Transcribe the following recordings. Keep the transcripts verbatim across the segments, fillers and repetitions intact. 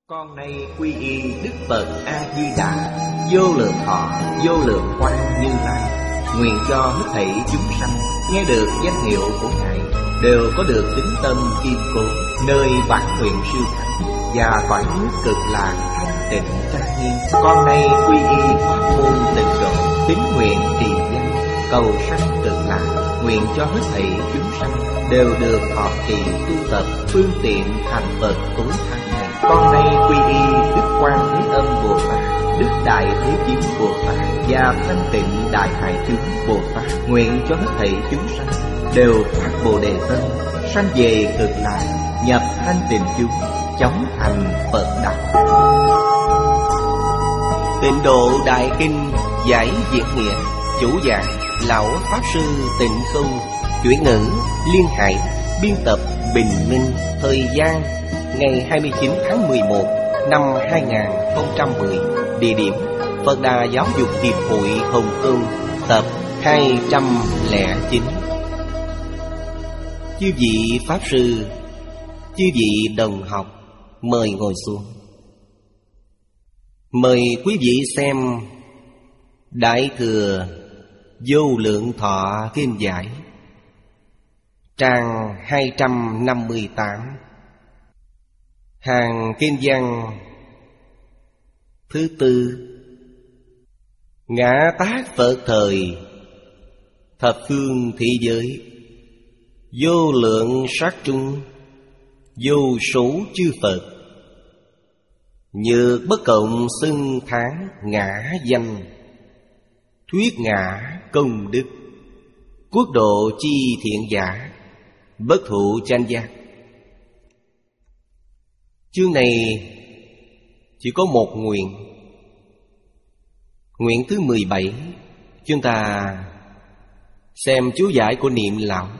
Con nay quy y Đức Phật A Di Đà, vô lượng thọ, vô lượng quang Như Lai. Nguyện cho hết thảy chúng sanh nghe được danh hiệu của Ngài đều có được tín tâm kiên cố, nơi bản nguyện siêu thắng và cõi nước cực lạc thanh tịnh trang nghiêm. Con nay quy y pháp môn tịnh độ, tín nguyện trì danh, cầu sanh cực lạc. Nguyện cho hết thảy chúng sanh đều được thọ trì tu tập phương tiện thành Phật tối thắng này. Con nay quy y Đức Quan Thế Âm Bồ Tát, Đức Đại Thế Chí Bồ Tát và Thanh Tịnh Đại Hải Chúng Bồ Tát. Nguyện cho hết thảy chúng sanh đều phát Bồ Đề tâm, sanh về cực lạc, nhập thanh tịnh chúng, chóng thành Phật đạo. Tịnh Độ Đại Kinh giải Việt nghĩa. Chủ giảng Lão Pháp Sư Tịnh Không. Chuyển ngữ Liên Hải. Biên tập Bình Minh. Thời gian ngày hai mươi chín tháng mười một năm hai nghìn không trăm mười. Địa điểm Phật Đà Giáo dục Hiệp hội Hồng Kông. Tập hai trăm lẻ chín. Chư vị Pháp Sư, chư vị đồng học, mời ngồi xuống. Mời quý vị xem Đại Thừa Vô Lượng Thọ Kinh Giải, trang hai trăm năm mươi tám, hàng kinh văn thứ tư. Ngã tát Phật thời, thập phương thế giới, vô lượng sát trung, vô số chư Phật, nhược bất cộng xưng tháng ngã danh, thuyết ngã công đức, quốc độ chi thiện giả, bất thụ chánh giác. Chương này chỉ có một nguyện. Nguyện thứ mười bảy. Chúng ta xem chú giải của Niệm Lão.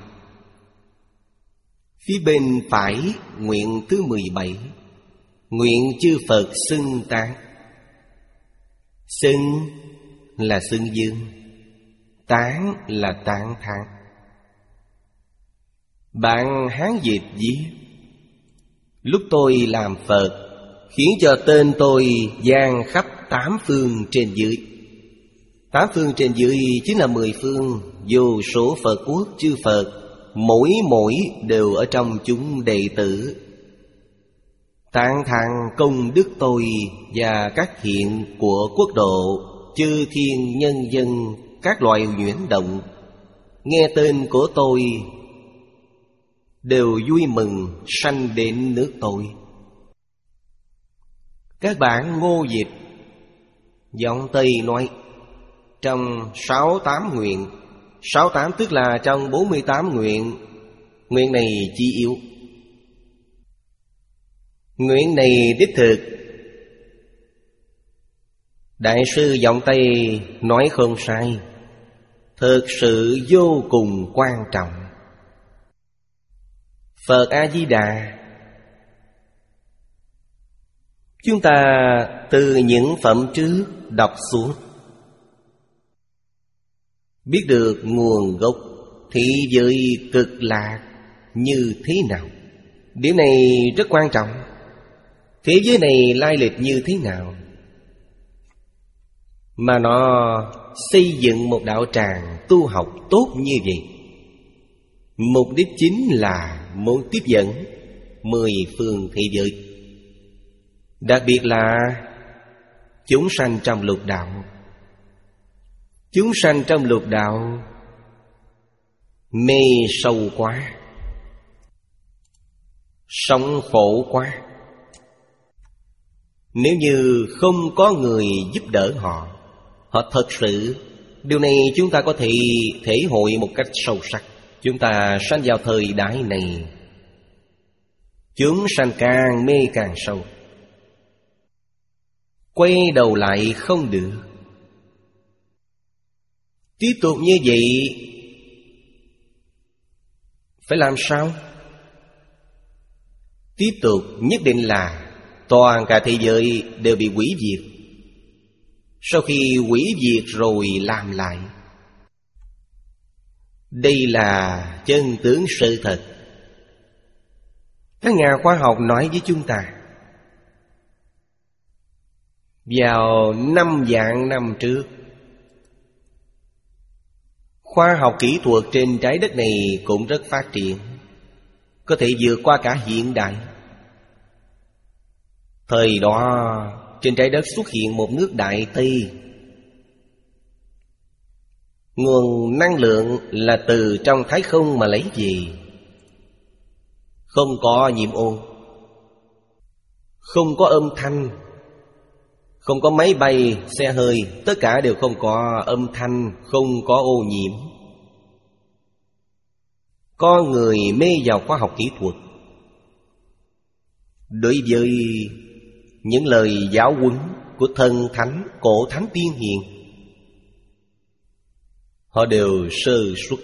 Phía bên phải nguyện thứ mười bảy. Nguyện chư Phật xưng tán. Xưng là xưng dương, tán là tán thán. Bạn Hán dịch viết: lúc tôi làm Phật, khiến cho tên tôi vang khắp tám phương trên dưới. Tám phương trên dưới chính là mười phương, vô số Phật quốc chư Phật, mỗi mỗi đều ở trong chúng đệ tử. Tán thán công đức tôi và các hiện của quốc độ, chư thiên nhân dân, các loài nhuyễn động, nghe tên của tôi đều vui mừng sanh đến nước tôi. Các bản Ngô dịch giọng Tây nói: trong sáu tám nguyện, sáu tám tức là trong bốn mươi tám nguyện, nguyện này chi yếu. Nguyện này đích thực, Đại sư giọng Tây nói không sai, thực sự vô cùng quan trọng. Phật A-di-đà, chúng ta từ những phẩm trước đọc suốt, biết được nguồn gốc thế giới cực lạc như thế nào. Điều này rất quan trọng. Thế giới này lai lịch như thế nào mà nó xây dựng một đạo tràng tu học tốt như vậy? Mục đích chính là muốn tiếp dẫn mười phương thế giới, đặc biệt là chúng sanh trong lục đạo. Chúng sanh trong lục đạo mê sâu quá, sống khổ quá. Nếu như không có người giúp đỡ họ, họ thật sự, điều này chúng ta có thể thể hội một cách sâu sắc. Chúng ta sanh vào thời đại này, chúng sanh càng mê càng sâu, quay đầu lại không được. Tiếp tục như vậy phải làm sao? Tiếp tục nhất định là toàn cả thế giới đều bị hủy diệt. Sau khi hủy diệt rồi làm lại. Đây là chân tướng sự thật. Các nhà khoa học nói với chúng ta, Vào năm vạn năm trước, khoa học kỹ thuật trên trái đất này cũng rất phát triển, có thể vượt qua cả hiện đại. Thời đó trên trái đất xuất hiện một nước Đại Tây. Nguồn năng lượng là từ trong thái không mà lấy về, không có nhiễm ô, không có âm thanh, không có máy bay, xe hơi, tất cả đều không có âm thanh, không có ô nhiễm. Con người mê vào khoa học kỹ thuật. Đối với những lời giáo huấn của thần thánh, cổ thánh tiên hiền, họ đều sơ suất,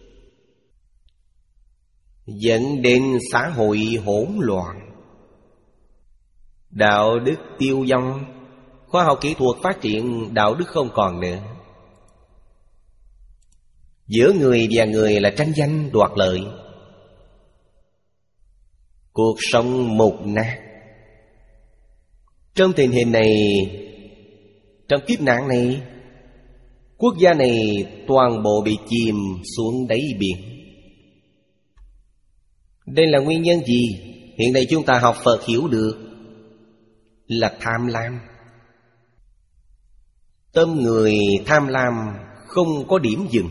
dẫn đến xã hội hỗn loạn, đạo đức tiêu vong. Khoa học kỹ thuật phát triển, đạo đức không còn nữa. Giữa người và người là tranh danh đoạt lợi, cuộc sống mục nát. Trong tình hình này, trong kiếp nạn này, quốc gia này toàn bộ bị chìm xuống đáy biển. Đây là nguyên nhân gì? Hiện nay chúng ta học Phật hiểu được là tham lam. Tâm người tham lam không có điểm dừng.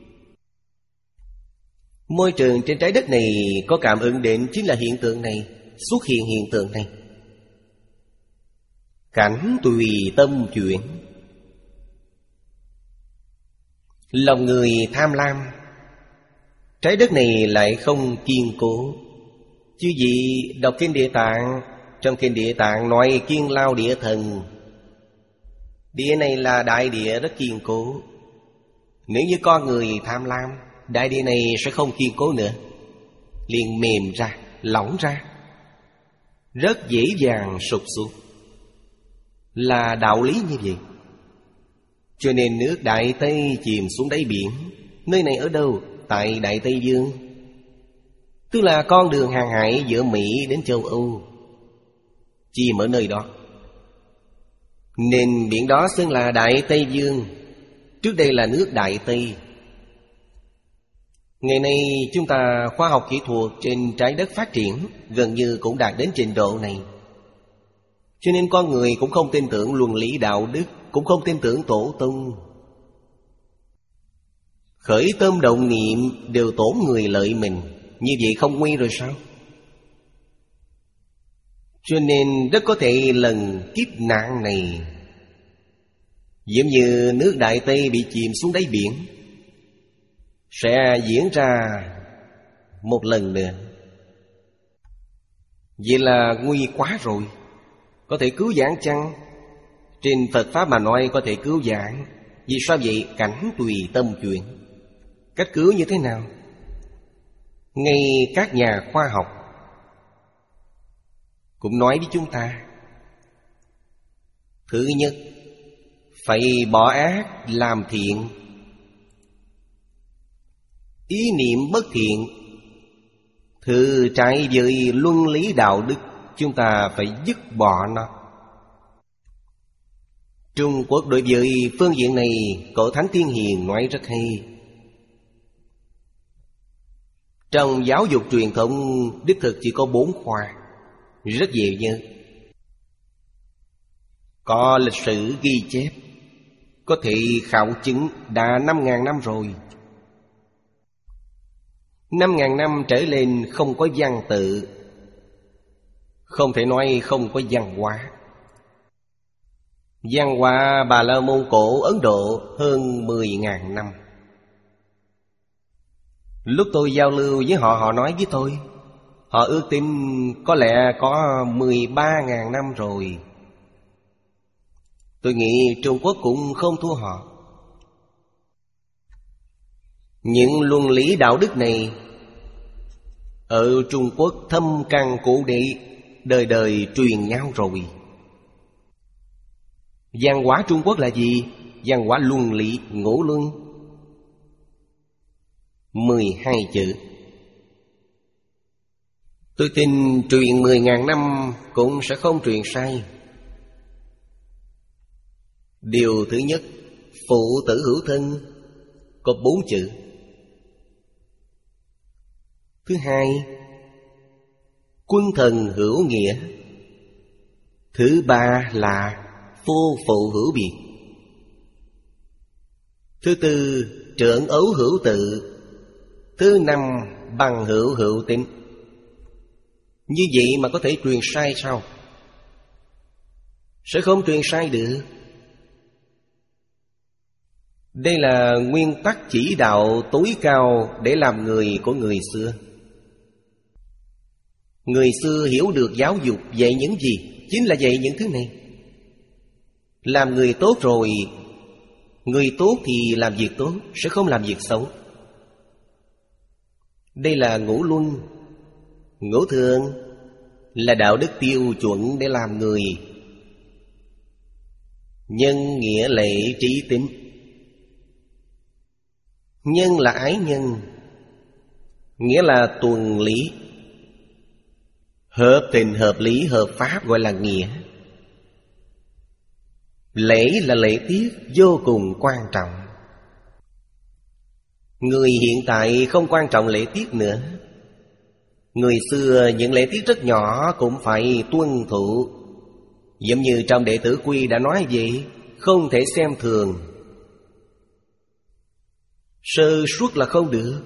Môi trường trên trái đất này có cảm ứng đến chính là hiện tượng này, xuất hiện hiện tượng này. Cảnh tùy tâm chuyển. Lòng người tham lam, trái đất này lại không kiên cố. Chứ gì đọc kinh Địa Tạng, trong kinh Địa Tạng nói kiên lao địa thần. Địa này là đại địa rất kiên cố. Nếu như con người tham lam, đại địa này sẽ không kiên cố nữa, liền mềm ra, lỏng ra, rất dễ dàng sụp xuống. Là đạo lý như vậy. Cho nên nước Đại Tây chìm xuống đáy biển. Nơi này ở đâu? Tại Đại Tây Dương, tức là con đường hàng hải giữa Mỹ đến châu Âu, chìm ở nơi đó. Nên biển đó xưng là Đại Tây Dương. Trước đây là nước Đại Tây. Ngày nay chúng ta khoa học kỹ thuật trên trái đất phát triển, gần như cũng đạt đến trình độ này. Cho nên con người cũng không tin tưởng luân lý đạo đức, cũng không tin tưởng tổ tông. Khởi tâm động niệm đều tổn người lợi mình. Như vậy không nguy rồi sao? Cho nên rất có thể lần kiếp nạn này giống như nước Đại Tây bị chìm xuống đáy biển, sẽ diễn ra một lần nữa. Vậy là nguy quá rồi. Có thể cứu vãn chăng? Trên Phật Pháp mà nói có thể cứu vãn. Vì sao vậy? Cảnh tùy tâm chuyển. Cách cứu như thế nào? Ngay các nhà khoa học cũng nói với chúng ta, thứ nhất, phải bỏ ác làm thiện. Ý niệm bất thiện, thứ trái với luân lý đạo đức, chúng ta phải dứt bỏ nó. Trung Quốc đối với phương diện này, cổ thánh tiên hiền nói rất hay. Trong giáo dục truyền thống đích thực chỉ có bốn khoa, rất dễ nhớ. Có lịch sử ghi chép, có thể khảo chứng đã năm ngàn năm rồi. Năm ngàn năm trở lên không có văn tự, không thể nói không có văn hóa. Văn hóa Bà La Môn Cổ Ấn Độ hơn mười ngàn năm. Lúc tôi giao lưu với họ, họ nói với tôi, họ ước tính có lẽ có mười ba ngàn năm rồi. Tôi nghĩ Trung Quốc cũng không thua họ. Những luân lý đạo đức này ở Trung Quốc thâm căn cố đế, đời đời truyền nhau rồi. Văn hóa Trung Quốc là gì? Văn hóa luân lý ngũ luân, mười hai chữ. Tôi tin truyền mười ngàn năm cũng sẽ không truyền sai. Điều thứ nhất, phụ tử hữu thân, có bốn chữ. Thứ hai, quân thần hữu nghĩa. Thứ ba là phu phụ hữu biệt. Thứ tư, trưởng ấu hữu tự. Thứ năm, bằng hữu hữu tín. Như vậy mà có thể truyền sai sao? Sẽ không truyền sai được. Đây là nguyên tắc chỉ đạo tối cao để làm người của người xưa. Người xưa hiểu được giáo dục dạy những gì? Chính là dạy những thứ này. Làm người tốt rồi, người tốt thì làm việc tốt, sẽ không làm việc xấu. Đây là ngũ luân. Ngũ thường là đạo đức tiêu chuẩn để làm người. Nhân, nghĩa, lệ, trí, tín. Nhân là ái nhân, nghĩa là tuần lý. Hợp tình, hợp lý, hợp pháp gọi là nghĩa. Lễ là lễ tiết, vô cùng quan trọng. Người hiện tại không quan trọng lễ tiết nữa. Người xưa những lễ tiết rất nhỏ cũng phải tuân thủ. Giống như trong Đệ Tử Quy đã nói vậy, không thể xem thường. Sơ suất là không được.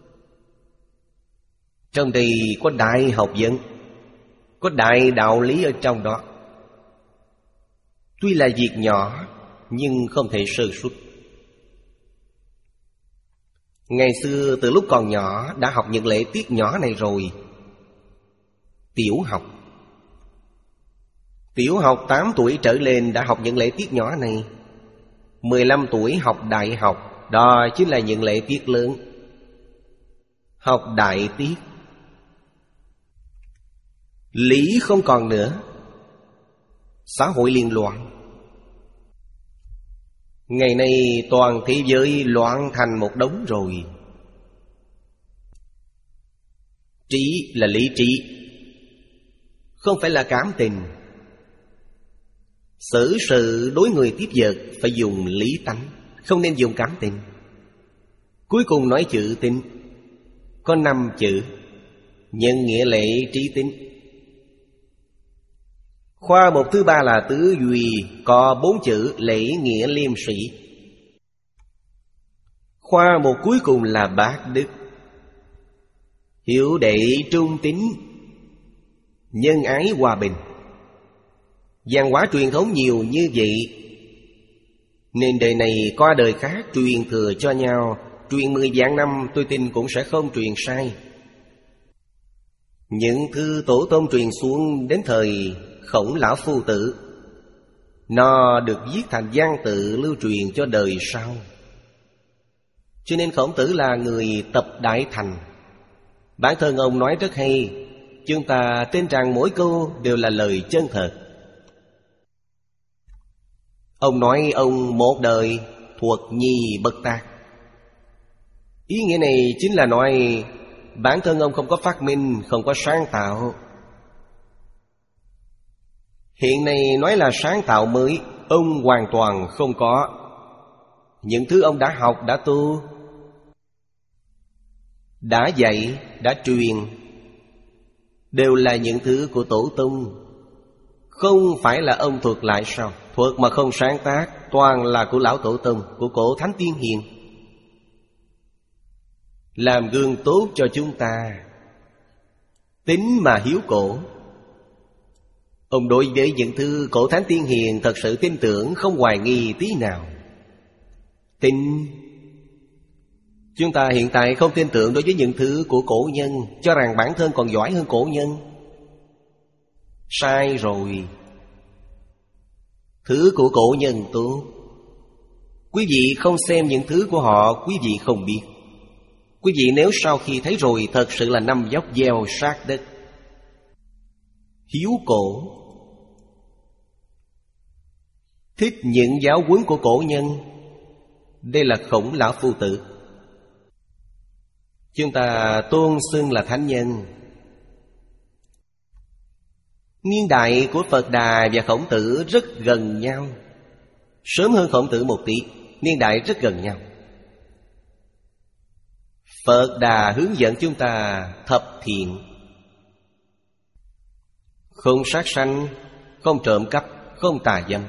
Trong đây có đại học vấn, có đại đạo lý ở trong đó. Tuy là việc nhỏ nhưng không thể sơ suất. Ngày xưa từ lúc còn nhỏ đã học những lễ tiết nhỏ này rồi. Tiểu học Tiểu học tám tuổi trở lên đã học những lễ tiết nhỏ này. mười lăm tuổi học đại học, đó chính là những lễ tiết lớn. Học đại tiết. Lý không còn nữa. Xã hội liên loạn. Ngày nay toàn thế giới loạn thành một đống rồi. Trí là lý trí, không phải là cảm tình. Xử sự đối người tiếp vật phải dùng lý tánh, không nên dùng cảm tình. Cuối cùng nói chữ tín. Có năm chữ: nhân, nghĩa, lệ, trí, tín. Khoa mục thứ ba là tứ duy, có bốn chữ: lễ, nghĩa, liêm, sĩ. Khoa mục cuối cùng là bát đức: hiếu đệ, trung tín, nhân ái, hòa bình. Văn hóa truyền thống nhiều như vậy, nên đời này qua đời khác truyền thừa cho nhau. Truyền mười vạn năm tôi tin cũng sẽ không truyền sai. Những thư tổ tông truyền xuống đến thời Khổng Lão Phu Tử, nó được viết thành văn tự lưu truyền cho đời sau. Cho nên Khổng Tử là người tập đại thành. Bản thân ông nói rất hay, chúng ta tin rằng mỗi câu đều là lời chân thật. Ông nói ông một đời thuật nhi bất tác. Ý nghĩa này chính là nói bản thân ông không có phát minh, không có sáng tạo. Hiện nay nói là sáng tạo mới, ông hoàn toàn không có. Những thứ ông đã học, đã tu, đã dạy, đã truyền, đều là những thứ của tổ tông. Không phải là ông thuật lại sao? Thuật mà không sáng tác, toàn là của lão tổ tông, của cổ thánh tiên hiền. Làm gương tốt cho chúng ta. Tính mà hiếu cổ. Ông đối với những thứ cổ thánh tiên hiền thật sự tin tưởng, không hoài nghi tí nào. Tin. Chúng ta hiện tại không tin tưởng đối với những thứ của cổ nhân, cho rằng bản thân còn giỏi hơn cổ nhân. Sai rồi. Thứ của cổ nhân tốt. Quý vị không xem những thứ của họ, quý vị không biết. Quý vị nếu sau khi thấy rồi thật sự là nằm dốc gieo sát đất. Hiếu cổ. Thích những giáo huấn của cổ nhân. Đây là Khổng Lão Phu Tử. Chúng ta tôn xưng là thánh nhân. Niên đại của Phật Đà và Khổng Tử rất gần nhau. Sớm hơn Khổng Tử một tí, niên đại rất gần nhau. Phật Đà hướng dẫn chúng ta thập thiện: không sát sanh, không trộm cắp, không tà dâm,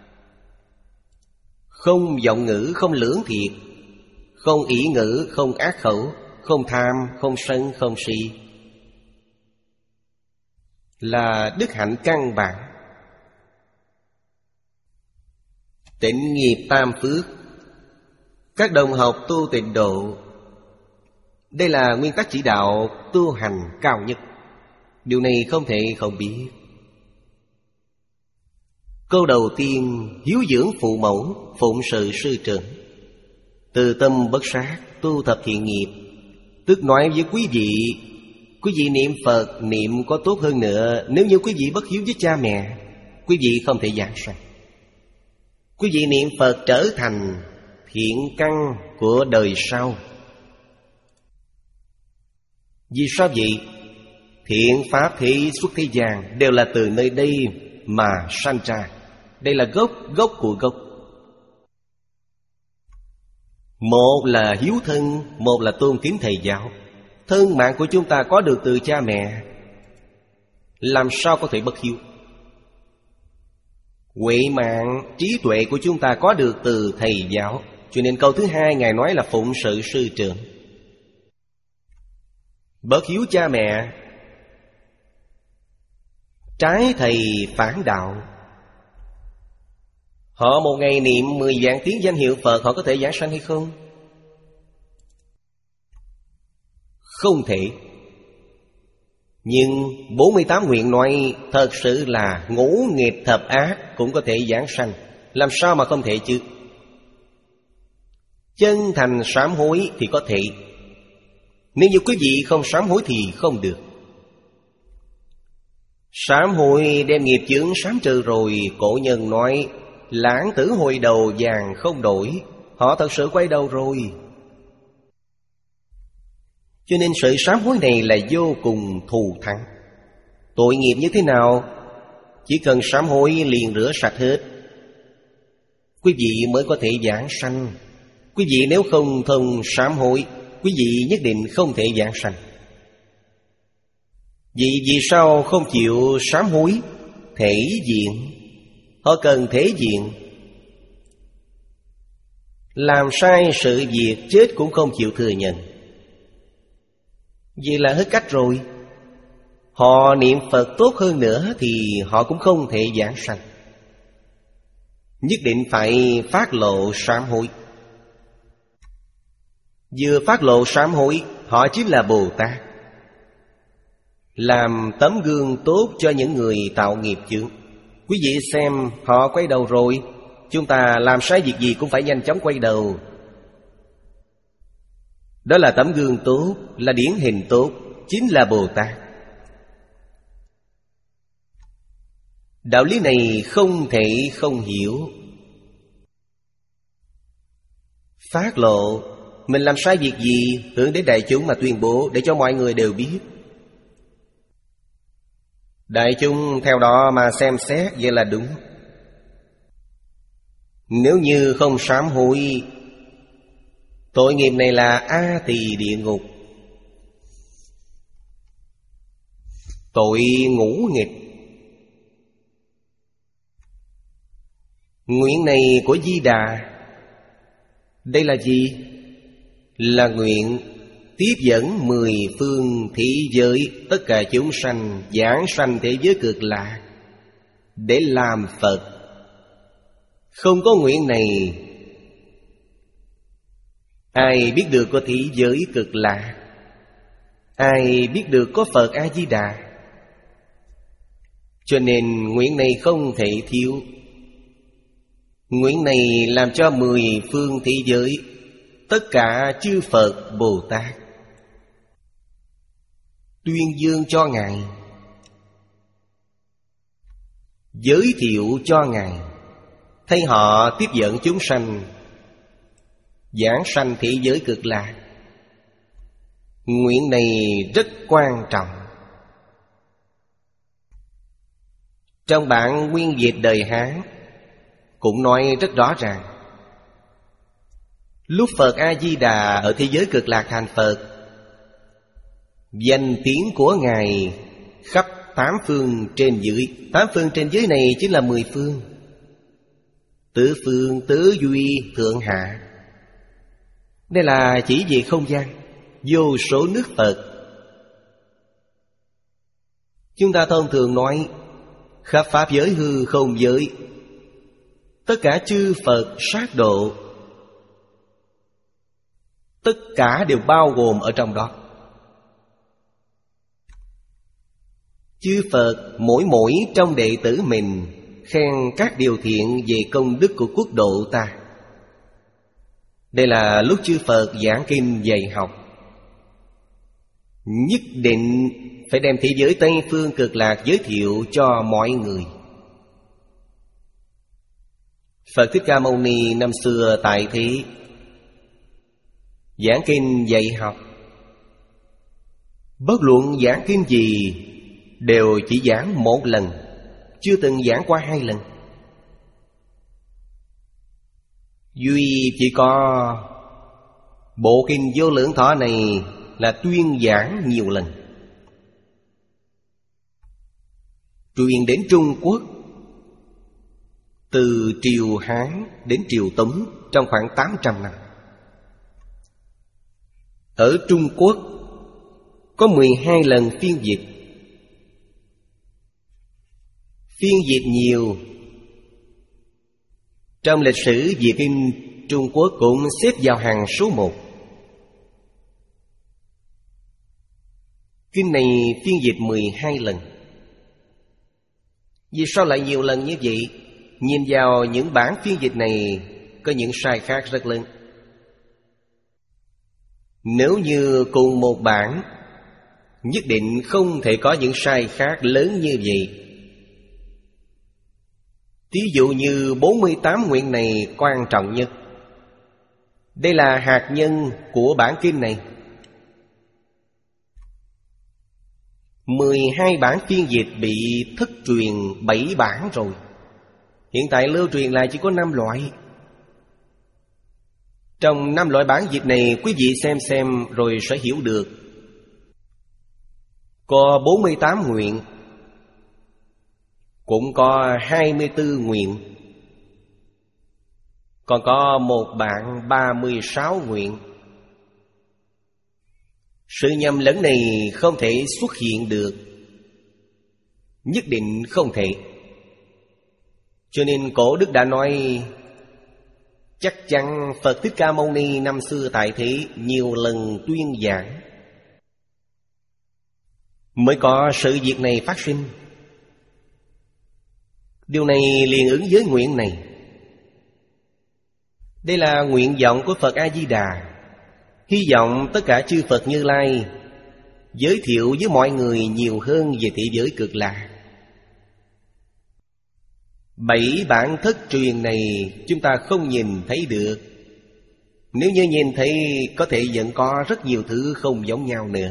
không vọng ngữ, không lưỡng thiệt, không ỷ ngữ, không ác khẩu, không tham, không sân, không si. Là đức hạnh căn bản. Tịnh nghiệp tam phước. Các đồng học tu tịnh độ, đây là nguyên tắc chỉ đạo tu hành cao nhất. Điều này không thể không biết. Câu đầu tiên: hiếu dưỡng phụ mẫu, phụng sự sư trưởng. Từ tâm bất sát, tu thập thiện nghiệp. Tức nói với quý vị, quý vị niệm Phật, niệm có tốt hơn nữa. Nếu như quý vị bất hiếu với cha mẹ, quý vị không thể giảng sanh. Quý vị niệm Phật trở thành thiện căn của đời sau. Vì sao vậy? Thiện pháp thế xuất thế gian đều là từ nơi đây mà sanh ra. Đây là gốc, gốc của gốc. Một là hiếu thân, một là tôn kính thầy giáo. Thân mạng của chúng ta có được từ cha mẹ, làm sao có thể bất hiếu? Huệ mạng, trí tuệ của chúng ta có được từ thầy giáo. Cho nên câu thứ hai Ngài nói là phụng sự sư trưởng. Bất hiếu cha mẹ, trái thầy phản đạo. Họ một ngày niệm mười vạn tiếng danh hiệu Phật, họ có thể giảng sanh hay không? Không thể. Nhưng bốn mươi tám nguyện nói thật sự là ngũ nghịch thập ác cũng có thể giảng sanh. Làm sao mà không thể chứ? Chân thành sám hối thì có thể. Nếu như quý vị không sám hối thì không được. Sám hối đem nghiệp chướng sám trừ rồi. Cổ nhân nói lãng tử hồi đầu vàng không đổi. Họ thật sự quay đầu rồi. Cho nên sự sám hối này là vô cùng thù thắng. Tội nghiệp như thế nào? Chỉ cần sám hối liền rửa sạch hết, quý vị mới có thể giảng sanh. Quý vị nếu không thông sám hối, quý vị nhất định không thể giảng sanh. Vì vì sao không chịu sám hối? Thể diện. Họ cần thể diện. Làm sai sự việc chết cũng không chịu thừa nhận. Vậy là hết cách rồi. Họ niệm Phật tốt hơn nữa thì họ cũng không thể giảng sanh. Nhất định phải phát lộ sám hối. Vừa phát lộ sám hối, họ chính là Bồ Tát, làm tấm gương tốt cho những người tạo nghiệp chướng. Quý vị xem, họ quay đầu rồi. Chúng ta làm sai việc gì cũng phải nhanh chóng quay đầu. Đó là tấm gương tốt, là điển hình tốt, chính là Bồ Tát. Đạo lý này không thể không hiểu. Phát lộ, mình làm sai việc gì, hướng đến đại chúng mà tuyên bố để cho mọi người đều biết. Đại chúng theo đó mà xem xét, vậy là đúng. Nếu như không sám hối, tội nghiệp này là A Tỳ địa ngục, tội ngũ nghịch. Nguyện này của Di Đà, đây là gì? Là nguyện tiếp dẫn mười phương thế giới, tất cả chúng sanh giảng sanh thế giới cực lạc để làm Phật. Không có nguyện này, ai biết được có thế giới cực lạc? Ai biết được có Phật A-di-đà? Cho nên nguyện này không thể thiếu. Nguyện này làm cho mười phương thế giới, tất cả chư Phật Bồ Tát tuyên dương cho Ngài, giới thiệu cho Ngài, thay họ tiếp dẫn chúng sanh giảng sanh thế giới cực lạc. Nguyện này rất quan trọng. Trong bản nguyên dịch đời Hán cũng nói rất rõ ràng. Lúc Phật A-di-đà ở thế giới Cực Lạc thành Phật, danh tiếng của Ngài khắp tám phương trên dưới. Tám phương trên dưới này chính là mười phương: tứ phương, tứ duy, thượng hạ. Đây là chỉ về không gian, vô số nước Phật. Chúng ta thông thường nói khắp pháp giới hư không giới, tất cả chư Phật sát độ, tất cả đều bao gồm ở trong đó. Chư Phật mỗi mỗi trong đệ tử mình khen các điều thiện về công đức của quốc độ ta. Đây là lúc chư Phật giảng kinh dạy học, nhất định phải đem thế giới Tây Phương Cực Lạc giới thiệu cho mọi người. Phật Thích Ca Mâu Ni năm xưa tại thế giảng kinh dạy học, bất luận giảng kinh gì đều chỉ giảng một lần, chưa từng giảng qua hai lần. Duy chỉ có bộ kinh Vô Lượng Thọ này là tuyên giảng nhiều lần. Truyền đến Trung Quốc, từ triều Hán đến triều Tống trong khoảng tám trăm năm. Ở Trung Quốc có mười hai lần phiên dịch. Phiên dịch nhiều. Trong lịch sử Việt kinh Trung Quốc cũng xếp vào hàng số một. Kinh này phiên dịch mười hai lần. Vì sao lại nhiều lần như vậy? Nhìn vào những bản phiên dịch này có những sai khác rất lớn. Nếu như cùng một bản, nhất định không thể có những sai khác lớn như vậy. Ví dụ như bốn mươi tám nguyện này quan trọng nhất. Đây là hạt nhân của bản kinh này. mười hai bản phiên dịch bị thất truyền bảy bản rồi. Hiện tại lưu truyền lại chỉ có năm loại. Trong năm loại bản dịch này, quý vị xem xem rồi sẽ hiểu được. Có bốn mươi tám nguyện, cũng có hai mươi tư nguyện, còn có một bản ba mươi sáu nguyện. Sự nhầm lẫn này không thể xuất hiện được, nhất định không thể. Cho nên cổ đức đã nói chắc chắn Phật Thích Ca Mâu Ni năm xưa tại thế nhiều lần tuyên giảng mới có sự việc này phát sinh. Điều này liền ứng với nguyện này. Đây là nguyện vọng của Phật A-di-đà, hy vọng tất cả chư Phật Như Lai giới thiệu với mọi người nhiều hơn về thế giới Cực Lạc. Bảy bản thất truyền này chúng ta không nhìn thấy được. Nếu như nhìn thấy, có thể vẫn có rất nhiều thứ không giống nhau nữa.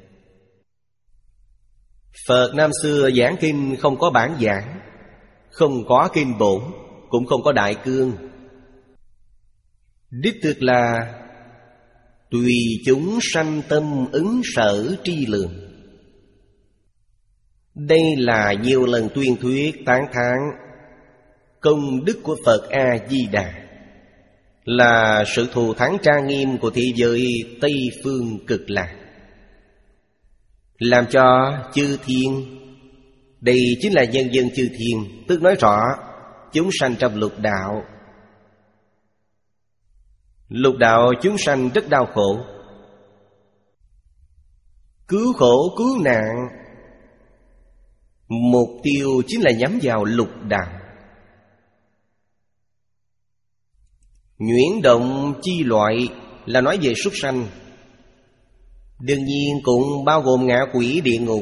Phật năm xưa giảng kinh không có bản giảng, không có kinh bổn, cũng không có đại cương. Đích thực là tùy chúng sanh tâm ứng sở tri lượng. Đây là nhiều lần tuyên thuyết tán thán công đức của Phật A-di-đà, là sự thù thắng trang nghiêm của thế giới Tây Phương Cực Lạc, làm cho chư thiên, đây chính là nhân dân chư thiên, tức nói rõ chúng sanh trong lục đạo. Lục đạo chúng sanh rất đau khổ, cứu khổ cứu nạn, mục tiêu chính là nhắm vào lục đạo. Nhuyễn động chi loại là nói về súc sanh, đương nhiên cũng bao gồm ngạ quỷ địa ngục.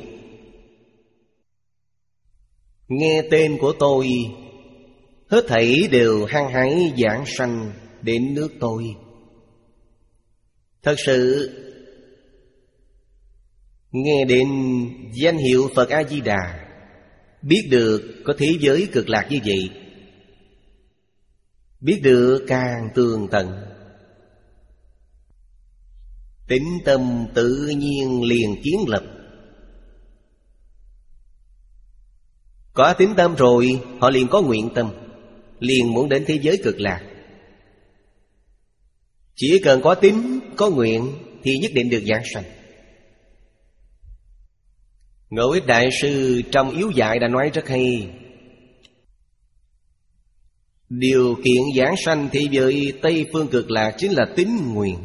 Nghe tên của tôi, hết thảy đều hăng hái giảng sanh đến nước tôi. Thật sự nghe đến danh hiệu Phật A-di-đà, biết được có thế giới Cực Lạc như vậy, biết được càng tường tận. Tín tâm tự nhiên liền kiến lập. Có tín tâm rồi, họ liền có nguyện tâm, liền muốn đến thế giới cực lạc. Chỉ cần có tín, có nguyện thì nhất định được giảng sanh. Ngẫu Ích Đại Sư trong Yếu Dại đã nói rất hay: điều kiện giảng sanh thế giới Tây Phương Cực Lạc chính là tín nguyện.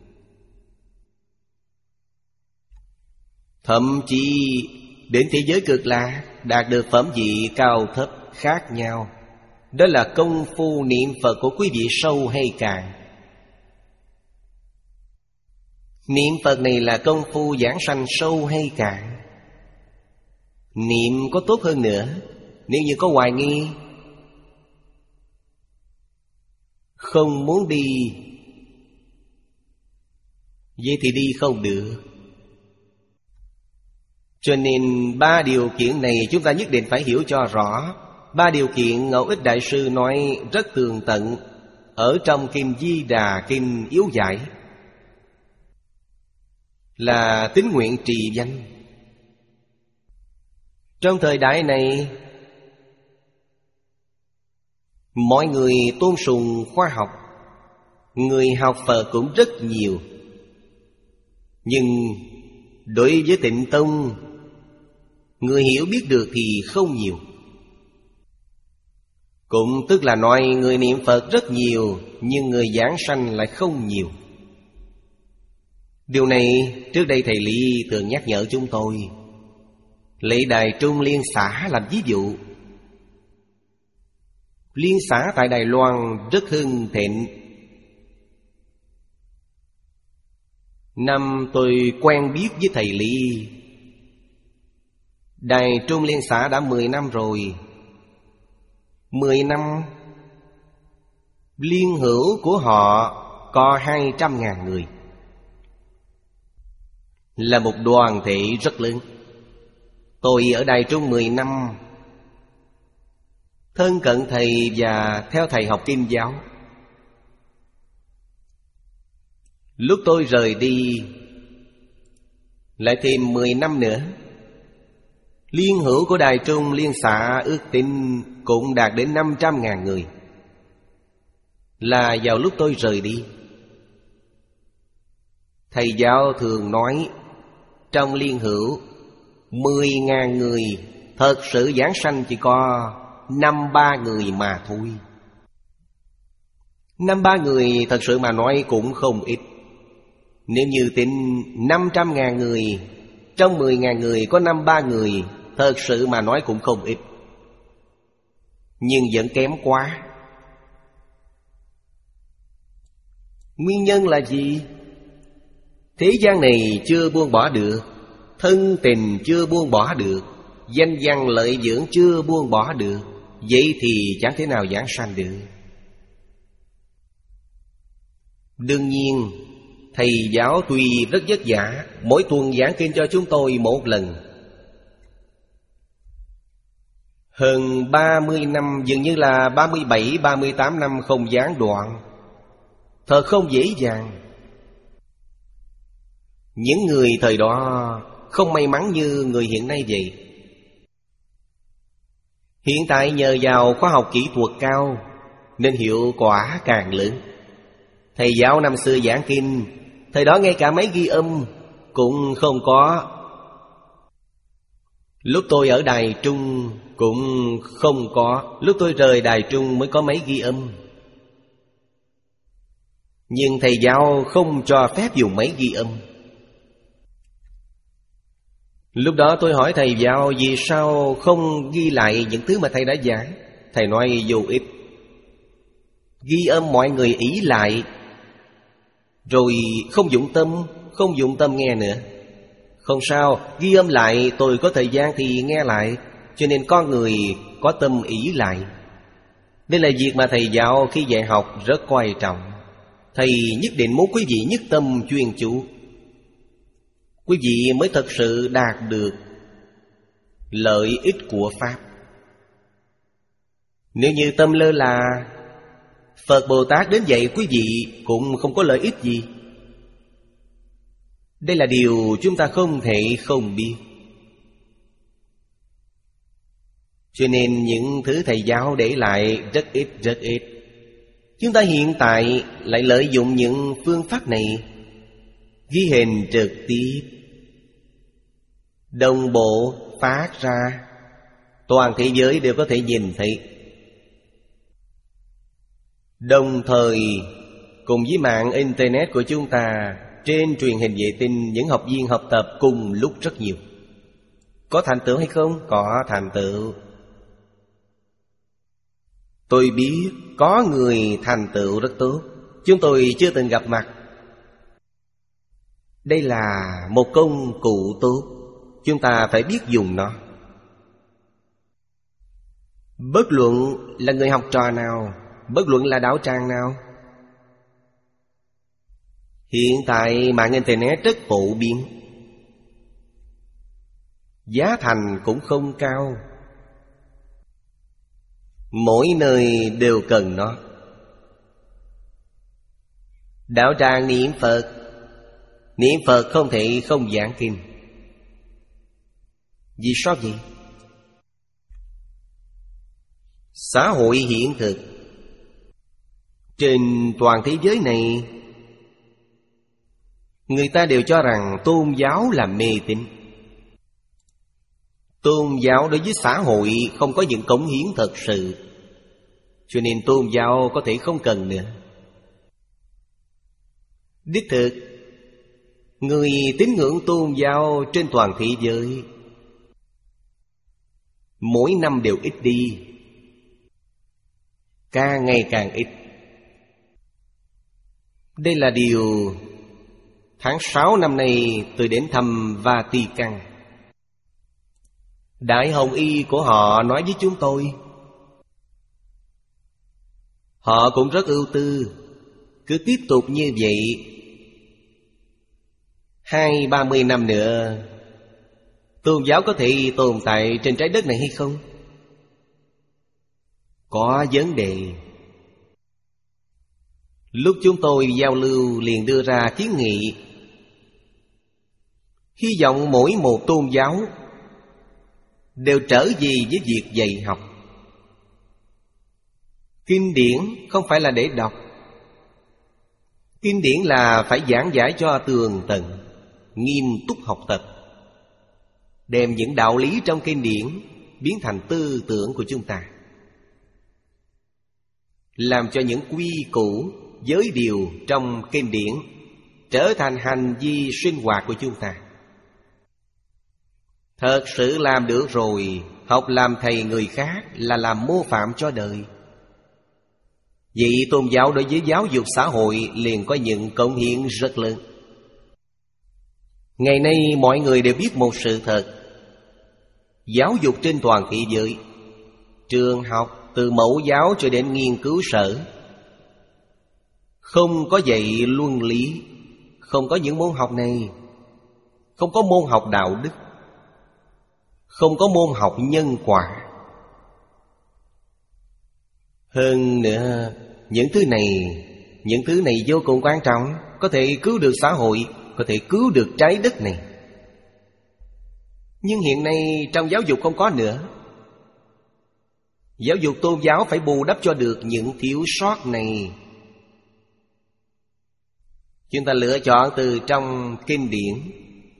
Thậm chí đến thế giới cực lạc đạt được phẩm vị cao thấp khác nhau. Đó là công phu niệm Phật của quý vị sâu hay cạn. Niệm Phật này là công phu giảng sanh sâu hay cạn. Niệm có tốt hơn nữa, nếu như có hoài nghi, không muốn đi, vậy thì đi không được. Cho nên ba điều kiện này chúng ta nhất định phải hiểu cho rõ. Ba điều kiện Ngẫu Ích Đại Sư nói rất tường tận ở trong Kinh Di Đà, Kinh Yếu Giải, là tín nguyện trì danh. Trong thời đại này, mọi người tôn sùng khoa học, người học Phật cũng rất nhiều. Nhưng đối với Tịnh Tông, người hiểu biết được thì không nhiều. Cũng tức là nói người niệm Phật rất nhiều, nhưng người giảng sanh lại không nhiều. Điều này trước đây Thầy Lý thường nhắc nhở chúng tôi. Lấy Đài Trung Liên xã làm ví dụ. Liên xã tại Đài Loan rất hưng thịnh. Năm tôi quen biết với Thầy Lý, Đài Trung Liên xã đã mười năm rồi. Mười năm, liên hữu của họ có hai trăm ngàn người, là một đoàn thể rất lớn. Tôi ở Đài Trung mười năm, thân cận Thầy và theo Thầy học Kinh giáo. Lúc tôi rời đi, lại thêm mười năm nữa, liên hữu của Đài Trung Liên xã ước tính cũng đạt đến năm trăm ngàn người, là vào lúc tôi rời đi. Thầy giáo thường nói trong liên hữu mười ngàn người, thật sự giảng sanh chỉ có năm ba người mà thôi. Năm ba người thật sự mà nói cũng không ít. Nếu như tính năm trăm ngàn người, trong mười ngàn người có năm ba người, thật sự mà nói cũng không ít. Nhưng vẫn kém quá. Nguyên nhân là gì? Thế gian này chưa buông bỏ được, thân tình chưa buông bỏ được, danh văn lợi dưỡng chưa buông bỏ được, vậy thì chẳng thể nào giảng sanh được. Đương nhiên, Thầy giáo tuy rất vất vả, mỗi tuần giảng kinh cho chúng tôi một lần. Hơn ba mươi năm, dường như là ba mươi bảy, ba mươi tám năm không gián đoạn, thật không dễ dàng. Những người thời đó không may mắn như người hiện nay vậy. Hiện tại nhờ vào khoa học kỹ thuật cao nên hiệu quả càng lớn. Thầy giáo năm xưa giảng kinh, thời đó ngay cả máy ghi âm cũng không có. Lúc tôi ở Đài Trung cũng không có. Lúc tôi rời Đài Trung mới có máy ghi âm. Nhưng thầy giáo không cho phép dùng máy ghi âm. Lúc đó tôi hỏi thầy giáo vì sao không ghi lại những thứ mà thầy đã giảng. Thầy nói vô ích. Ghi âm mọi người ý lại, rồi không dụng tâm, không dụng tâm nghe nữa. Không sao, ghi âm lại tôi có thời gian thì nghe lại. Cho nên con người có tâm ý lại. Đây là việc mà thầy giáo khi dạy học rất quan trọng. Thầy nhất định muốn quý vị nhất tâm chuyên chú, quý vị mới thật sự đạt được lợi ích của Pháp. Nếu như tâm lơ là, Phật Bồ Tát đến dạy quý vị cũng không có lợi ích gì. Đây là điều chúng ta không thể không biết. Cho nên những thứ thầy giáo để lại rất ít rất ít. Chúng ta hiện tại lại lợi dụng những phương pháp này, ghi hình trực tiếp, đồng bộ phát ra, toàn thế giới đều có thể nhìn thấy. Đồng thời cùng với mạng Internet của chúng ta, trên truyền hình vệ tinh, những học viên học tập cùng lúc rất nhiều. Có thành tựu hay không? Có thành tựu. Tôi biết có người thành tựu rất tốt, chúng tôi chưa từng gặp mặt. Đây là một công cụ tốt, chúng ta phải biết dùng nó. Bất luận là người học trò nào, bất luận là đạo tràng nào. Hiện tại mạng Internet rất phổ biến, giá thành cũng không cao, mỗi nơi đều cần nó. Đạo tràng niệm Phật, niệm Phật không thể không giảng kinh. Vì sao vậy? Xã hội hiện thực trên toàn thế giới này, người ta đều cho rằng tôn giáo là mê tín. Tôn giáo đối với xã hội không có những cống hiến thật sự, cho nên tôn giáo có thể không cần nữa. Đích thực, người tín ngưỡng tôn giáo trên toàn thế giới mỗi năm đều ít đi, càng ngày càng ít. Đây là điều tháng sáu năm nay tôi đến thăm Vatican. Đại Hồng Y của họ nói với chúng tôi, họ cũng rất ưu tư, cứ tiếp tục như vậy, hai ba mươi năm nữa tôn giáo có thể tồn tại trên trái đất này hay không? Có vấn đề. Lúc chúng tôi giao lưu liền đưa ra kiến nghị, hy vọng mỗi một tôn giáo đều trở về với việc dạy học. Kinh điển không phải là để đọc, kinh điển là phải giảng giải cho tường tận, nghiêm túc học tập, đem những đạo lý trong kinh điển biến thành tư tưởng của chúng ta, làm cho những quy củ, giới điều trong kinh điển trở thành hành vi sinh hoạt của chúng ta. Thật sự làm được rồi, học làm thầy người khác là làm mô phạm cho đời. Vậy tôn giáo đối với giáo dục xã hội liền có những cống hiến rất lớn. Ngày nay mọi người đều biết một sự thật, giáo dục trên toàn thế giới, trường học từ mẫu giáo cho đến nghiên cứu sở, không có dạy luân lý, không có những môn học này, không có môn học đạo đức, không có môn học nhân quả. Hơn nữa, những thứ này, những thứ này vô cùng quan trọng, có thể cứu được xã hội, có thể cứu được trái đất này. Nhưng hiện nay trong giáo dục không có nữa. Giáo dục tôn giáo phải bù đắp cho được những thiếu sót này. Chúng ta lựa chọn từ trong kinh điển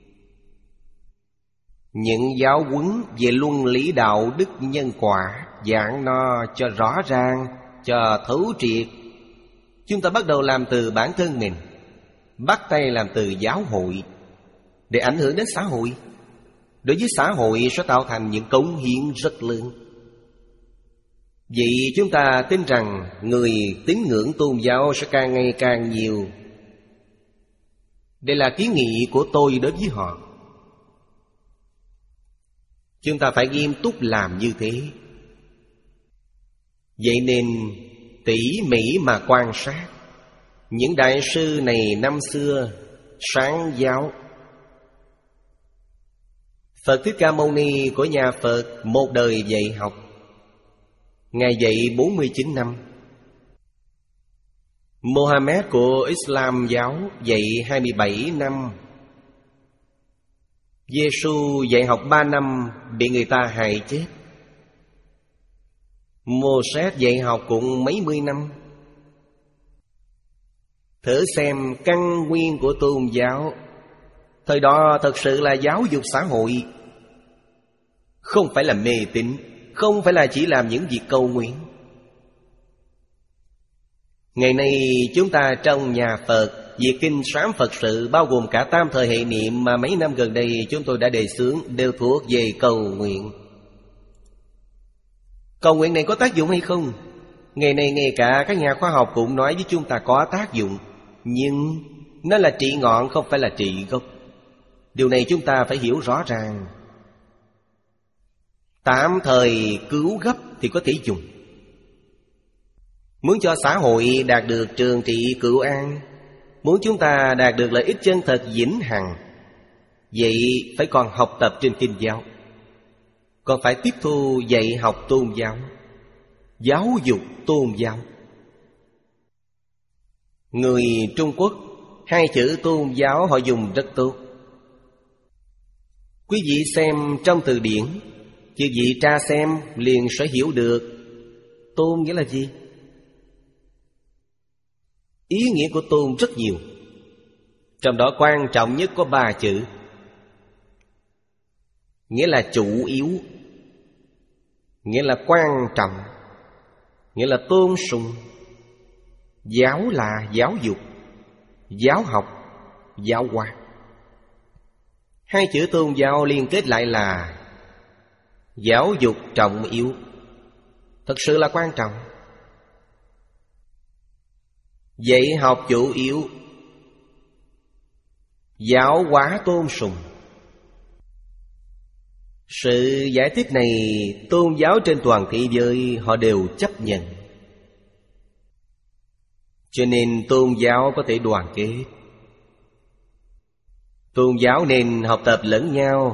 những giáo huấn về luân lý đạo đức nhân quả, giảng nó cho rõ ràng, cho thấu triệt. Chúng ta bắt đầu làm từ bản thân mình, bắt tay làm từ giáo hội, để ảnh hưởng đến xã hội. Đối với xã hội sẽ tạo thành những cống hiến rất lớn. Vậy chúng ta tin rằng người tín ngưỡng tôn giáo sẽ càng ngày càng nhiều. Đây là kiến nghị của tôi đối với họ. Chúng ta phải nghiêm túc làm như thế. Vậy nên tỉ mỉ mà quan sát. Những đại sư này năm xưa sáng giáo. Phật Thích Ca Mâu Ni của nhà Phật một đời dạy học, Ngài dạy bốn mươi chín năm. Mohammed của Islam giáo dạy hai mươi bảy năm, Giê-xu dạy học ba năm bị người ta hại chết. Moses dạy học cũng mấy mươi năm. Thử xem căn nguyên của tôn giáo. Thời đó thật sự là giáo dục xã hội, không phải là mê tín, không phải là chỉ làm những việc cầu nguyện. Ngày nay chúng ta trong nhà Phật, việc kinh sám Phật sự bao gồm cả tam thời hệ niệm mà mấy năm gần đây chúng tôi đã đề xướng đều thuộc về cầu nguyện. Cầu nguyện này có tác dụng hay không? Ngày nay ngay cả các nhà khoa học cũng nói với chúng ta có tác dụng, nhưng nó là trị ngọn không phải là trị gốc. Điều này chúng ta phải hiểu rõ ràng. Tạm thời cứu gấp thì có thể dùng. Muốn cho xã hội đạt được trường trị cửu an, muốn chúng ta đạt được lợi ích chân thật vĩnh hằng, vậy phải còn học tập trên kinh giáo, còn phải tiếp thu dạy học tôn giáo, giáo dục tôn giáo. Người Trung Quốc, hai chữ tôn giáo họ dùng rất tốt. Quý vị xem trong từ điển, quý vị tra xem liền sẽ hiểu được tôn nghĩa là gì. Ý nghĩa của tôn rất nhiều, trong đó quan trọng nhất có ba chữ, nghĩa là chủ yếu, nghĩa là quan trọng, nghĩa là tôn sùng. Giáo là giáo dục, giáo học, giáo hóa. Hai chữ tôn giáo liên kết lại là giáo dục trọng yếu, thật sự là quan trọng. Dạy học chủ yếu, giáo hóa tôn sùng. Sự giải thích này tôn giáo trên toàn thế giới họ đều chấp nhận. Cho nên tôn giáo có thể đoàn kết. Tôn giáo nên học tập lẫn nhau,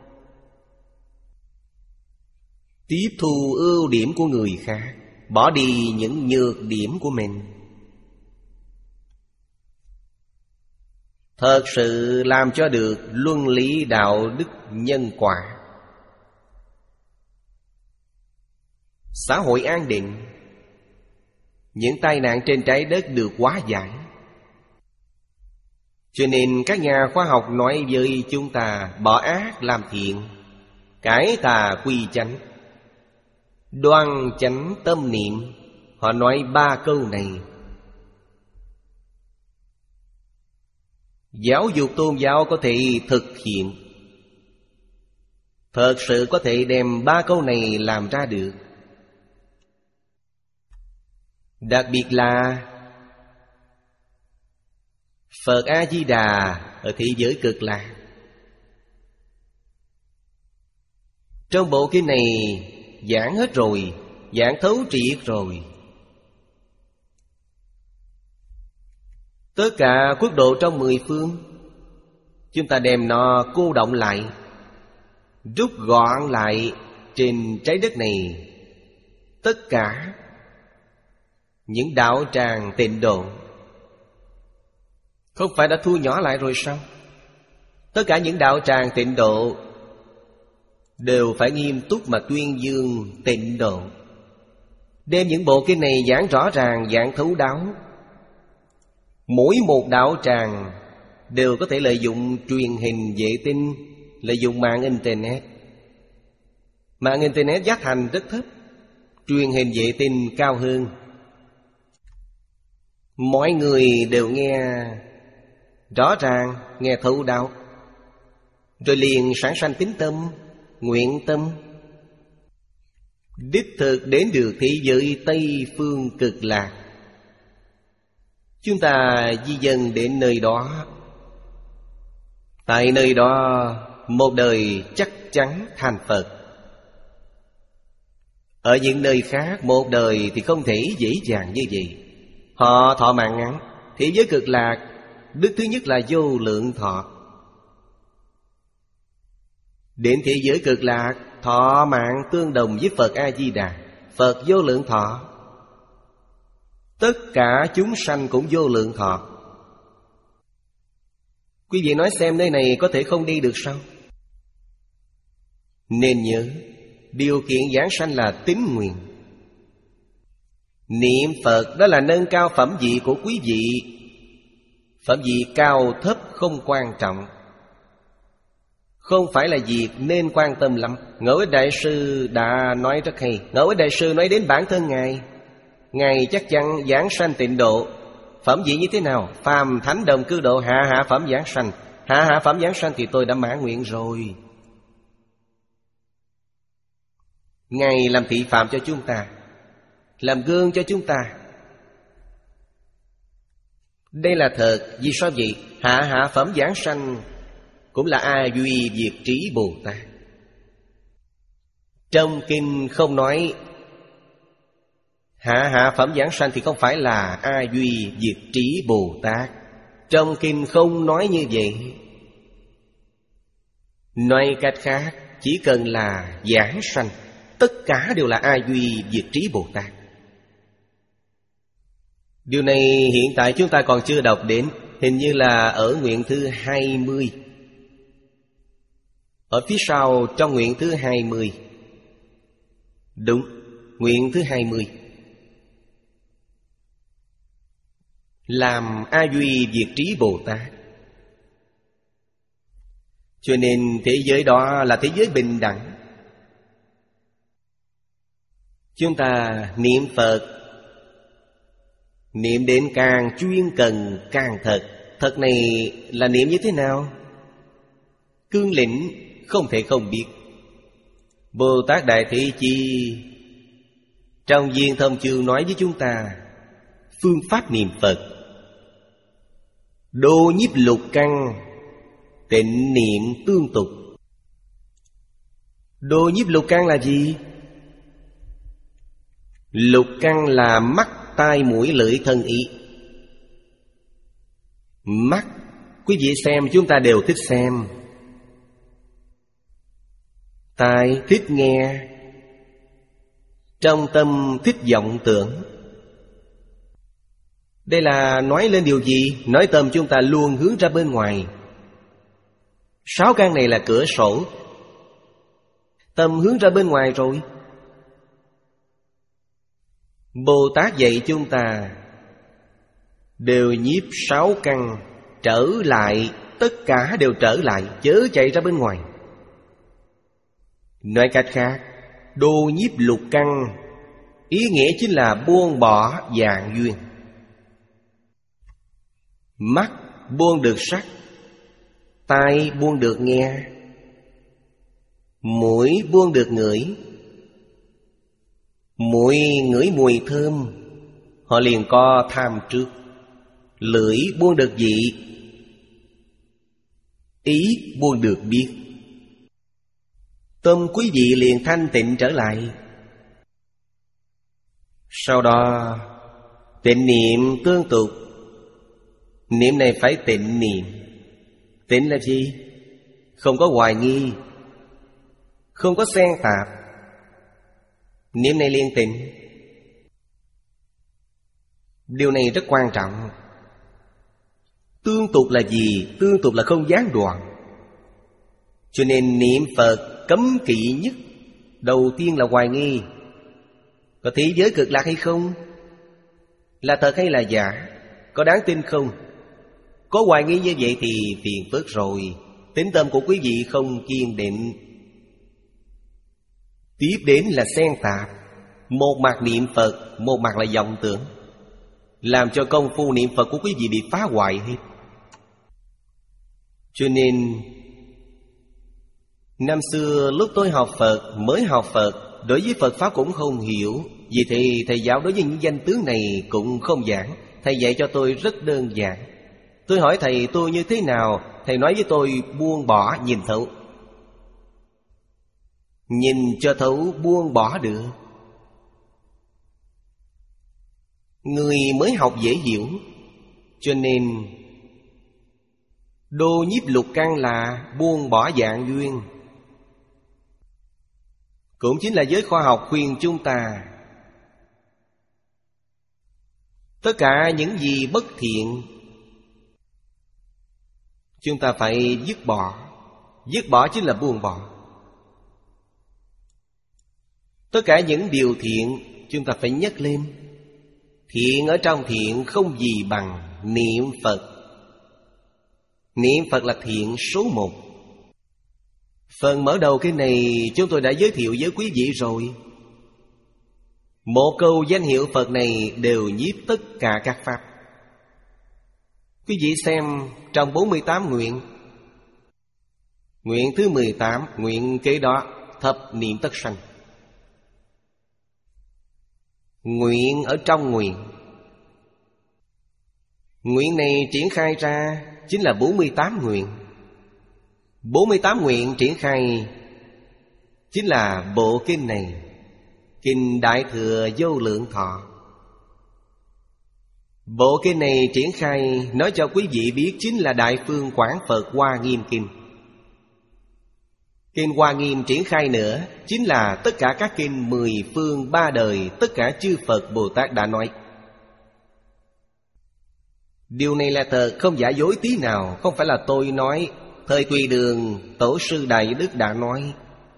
tiếp thu ưu điểm của người khác, bỏ đi những nhược điểm của mình. Thật sự làm cho được luân lý đạo đức nhân quả. Xã hội an định, những tai nạn trên trái đất được hóa giải. Cho nên các nhà khoa học nói với chúng ta bỏ ác làm thiện, cải tà quy chánh, đoan chánh tâm niệm. Họ nói ba câu này. Giáo dục tôn giáo có thể thực hiện, thật sự có thể đem ba câu này làm ra được. Đặc biệt là Phật A-di-đà ở thế giới Cực Lạc. Trong bộ kinh này giảng hết rồi, giảng thấu triệt rồi. Tất cả quốc độ trong mười phương, chúng ta đem nó cô động lại, rút gọn lại trên trái đất này. Tất cả những đạo tràng tịnh độ không phải đã thu nhỏ lại rồi sao? Tất cả những đạo tràng tịnh độ đều phải nghiêm túc mà tuyên dương tịnh độ, đem những bộ kinh này giảng rõ ràng, giảng thấu đáo. Mỗi một đạo tràng đều có thể lợi dụng truyền hình vệ tinh, lợi dụng mạng Internet. Mạng Internet giá thành rất thấp, truyền hình vệ tinh cao hơn. Mọi người đều nghe rõ ràng, nghe thấu đáo, rồi liền sản sanh tín tâm, nguyện tâm, đích thực đến được thế giới Tây Phương Cực Lạc. Chúng ta di dân đến nơi đó, tại nơi đó một đời chắc chắn thành Phật. Ở những nơi khác một đời thì không thể dễ dàng như vậy. Họ thọ mạng ngắn. Thế giới Cực Lạc, đức thứ nhất là vô lượng thọ. Đến thế giới Cực Lạc, thọ mạng tương đồng với Phật A-di-đà, Phật vô lượng thọ. Tất cả chúng sanh cũng vô lượng thọ. Quý vị nói xem nơi này có thể không đi được sao? Nên nhớ, điều kiện giảng sanh là tín nguyện. Niệm Phật đó là nâng cao phẩm vị của quý vị. Phẩm vị cao thấp không quan trọng, không phải là việc nên quan tâm lắm. Ngẫu Ích Đại Sư đã nói rất hay. Ngẫu Ích Đại Sư nói đến bản thân Ngài. Ngài chắc chắn giảng sanh tịnh độ. Phẩm vị như thế nào? Phàm thánh đồng cư độ, hạ hạ phẩm giảng sanh. Hạ hạ phẩm giảng sanh thì tôi đã mãn nguyện rồi. Ngài làm thị phạm cho chúng ta, làm gương cho chúng ta. Đây là thật. Vì sao vậy? Hạ hạ phẩm giảng sanh cũng là A Duy Diệt Trí Bồ Tát. Trong kinh không nói hạ hạ phẩm giảng sanh thì không phải là A Duy Diệt Trí Bồ Tát. Trong kinh không nói như vậy. Nói cách khác, chỉ cần là giảng sanh, tất cả đều là A Duy Diệt Trí Bồ Tát. Điều này hiện tại chúng ta còn chưa đọc đến. Hình như là ở nguyện thứ hai mươi. Ở phía sau trong nguyện thứ hai mươi. Đúng, nguyện thứ hai mươi. Làm A Duy Diệt Trí Bồ Tát. Cho nên thế giới đó là thế giới bình đẳng. Chúng ta niệm Phật, niệm đến càng chuyên cần càng thật. Thật này là niệm như thế nào? Cương lĩnh không thể không biết. Bồ Tát Đại Thế Chi trong Viên Thông Chương nói với chúng ta phương pháp niệm Phật: đô nhiếp lục căn, tịnh niệm tương tục. Đô nhiếp lục căn là gì? Lục căn là mắt, tai, mũi, lưỡi, thân, ý. Mắt, quý vị xem chúng ta đều thích xem. Tai thích nghe. Trong tâm thích vọng tưởng. Đây là nói lên điều gì? Nói tâm chúng ta luôn hướng ra bên ngoài. Sáu căn này là cửa sổ. Tâm hướng ra bên ngoài rồi. Bồ Tát dạy chúng ta đều nhiếp sáu căn trở lại. Tất cả đều trở lại, chớ chạy ra bên ngoài. Nói cách khác, đô nhiếp lục căn ý nghĩa chính là buông bỏ vạn duyên. Mắt buông được sắc, tai buông được nghe, mũi buông được ngửi. Mũi ngửi mùi thơm, họ liền có tham trước. Lưỡi buông được vị, ý buông được biết. Tâm quý vị liền thanh tịnh trở lại. Sau đó tịnh niệm tương tục. Niệm này phải tịnh niệm. Tịnh là gì? Không có hoài nghi, không có xen tạp. Niệm này liên tịnh. Điều này rất quan trọng. Tương tục là gì? Tương tục là không gián đoạn. Cho nên niệm Phật cấm kỵ nhất đầu tiên là hoài nghi. Có thế giới cực lạc hay không? Là thật hay là giả? Có đáng tin không? Có hoài nghi như vậy thì phiền phức rồi. Tín tâm của quý vị không kiên định. Tiếp đến là xen tạp. Một mặt niệm Phật, một mặt là vọng tưởng, làm cho công phu niệm Phật của quý vị bị phá hoại hết. Cho nên năm xưa lúc tôi học Phật, mới học Phật, đối với Phật Pháp cũng không hiểu. Vì thế thầy giáo đối với những danh tướng này cũng không giảng. Thầy dạy cho tôi rất đơn giản. Tôi hỏi thầy tôi như thế nào, thầy nói với tôi buông bỏ nhìn thấu. Nhìn cho thấu buông bỏ được. Người mới học dễ hiểu. Cho nên đô nhiếp lục căn là buông bỏ vạn duyên. Cũng chính là giới khoa học khuyên chúng ta Tất cả những gì bất thiện chúng ta phải dứt bỏ. Dứt bỏ chính là buông bỏ. Tất cả những điều thiện chúng ta phải nhắc lên. Thiện ở trong thiện không gì bằng niệm Phật. Niệm Phật là thiện số một. Phần mở đầu cái này chúng tôi đã giới thiệu với quý vị rồi. Một câu danh hiệu Phật này đều nhiếp tất cả các pháp. Quý vị xem trong bốn mươi tám nguyện. Nguyện thứ mười tám, nguyện kế đó, thập niệm tất sanh. Nguyện ở trong nguyện. Nguyện này triển khai ra chính là bốn mươi tám nguyện. bốn mươi tám nguyện triển khai chính là bộ kinh này, Kinh Đại Thừa Vô Lượng Thọ. Bộ kinh này triển khai nói cho quý vị biết chính là Đại Phương Quảng Phật Hoa Nghiêm Kinh. Kinh Hoa Nghiêm triển khai nữa chính là tất cả các kinh mười phương ba đời, tất cả chư Phật Bồ Tát đã nói. Điều này là thật, không giả dối tí nào. Không phải là tôi nói, thời Tùy Đường Tổ sư Đại Đức đã nói.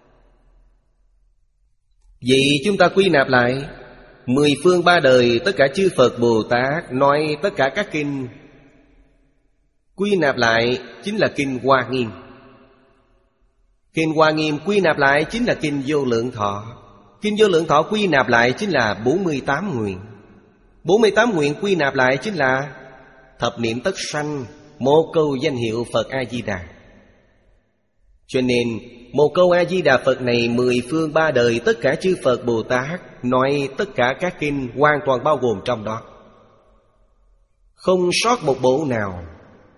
Vậy chúng ta quy nạp lại, mười phương ba đời tất cả chư Phật Bồ Tát nói tất cả các kinh, quy nạp lại chính là Kinh Hoa Nghiêm. Kinh Hoa Nghiêm quy nạp lại chính là Kinh Vô Lượng Thọ. Kinh Vô Lượng Thọ quy nạp lại chính là bốn mươi tám nguyện. bốn mươi tám nguyện quy nạp lại chính là thập niệm tất sanh, một câu danh hiệu Phật A-di-đà. Cho nên một câu A-di-đà Phật này mười phương ba đời tất cả chư Phật Bồ Tát nói tất cả các kinh hoàn toàn bao gồm trong đó, không sót một bộ nào.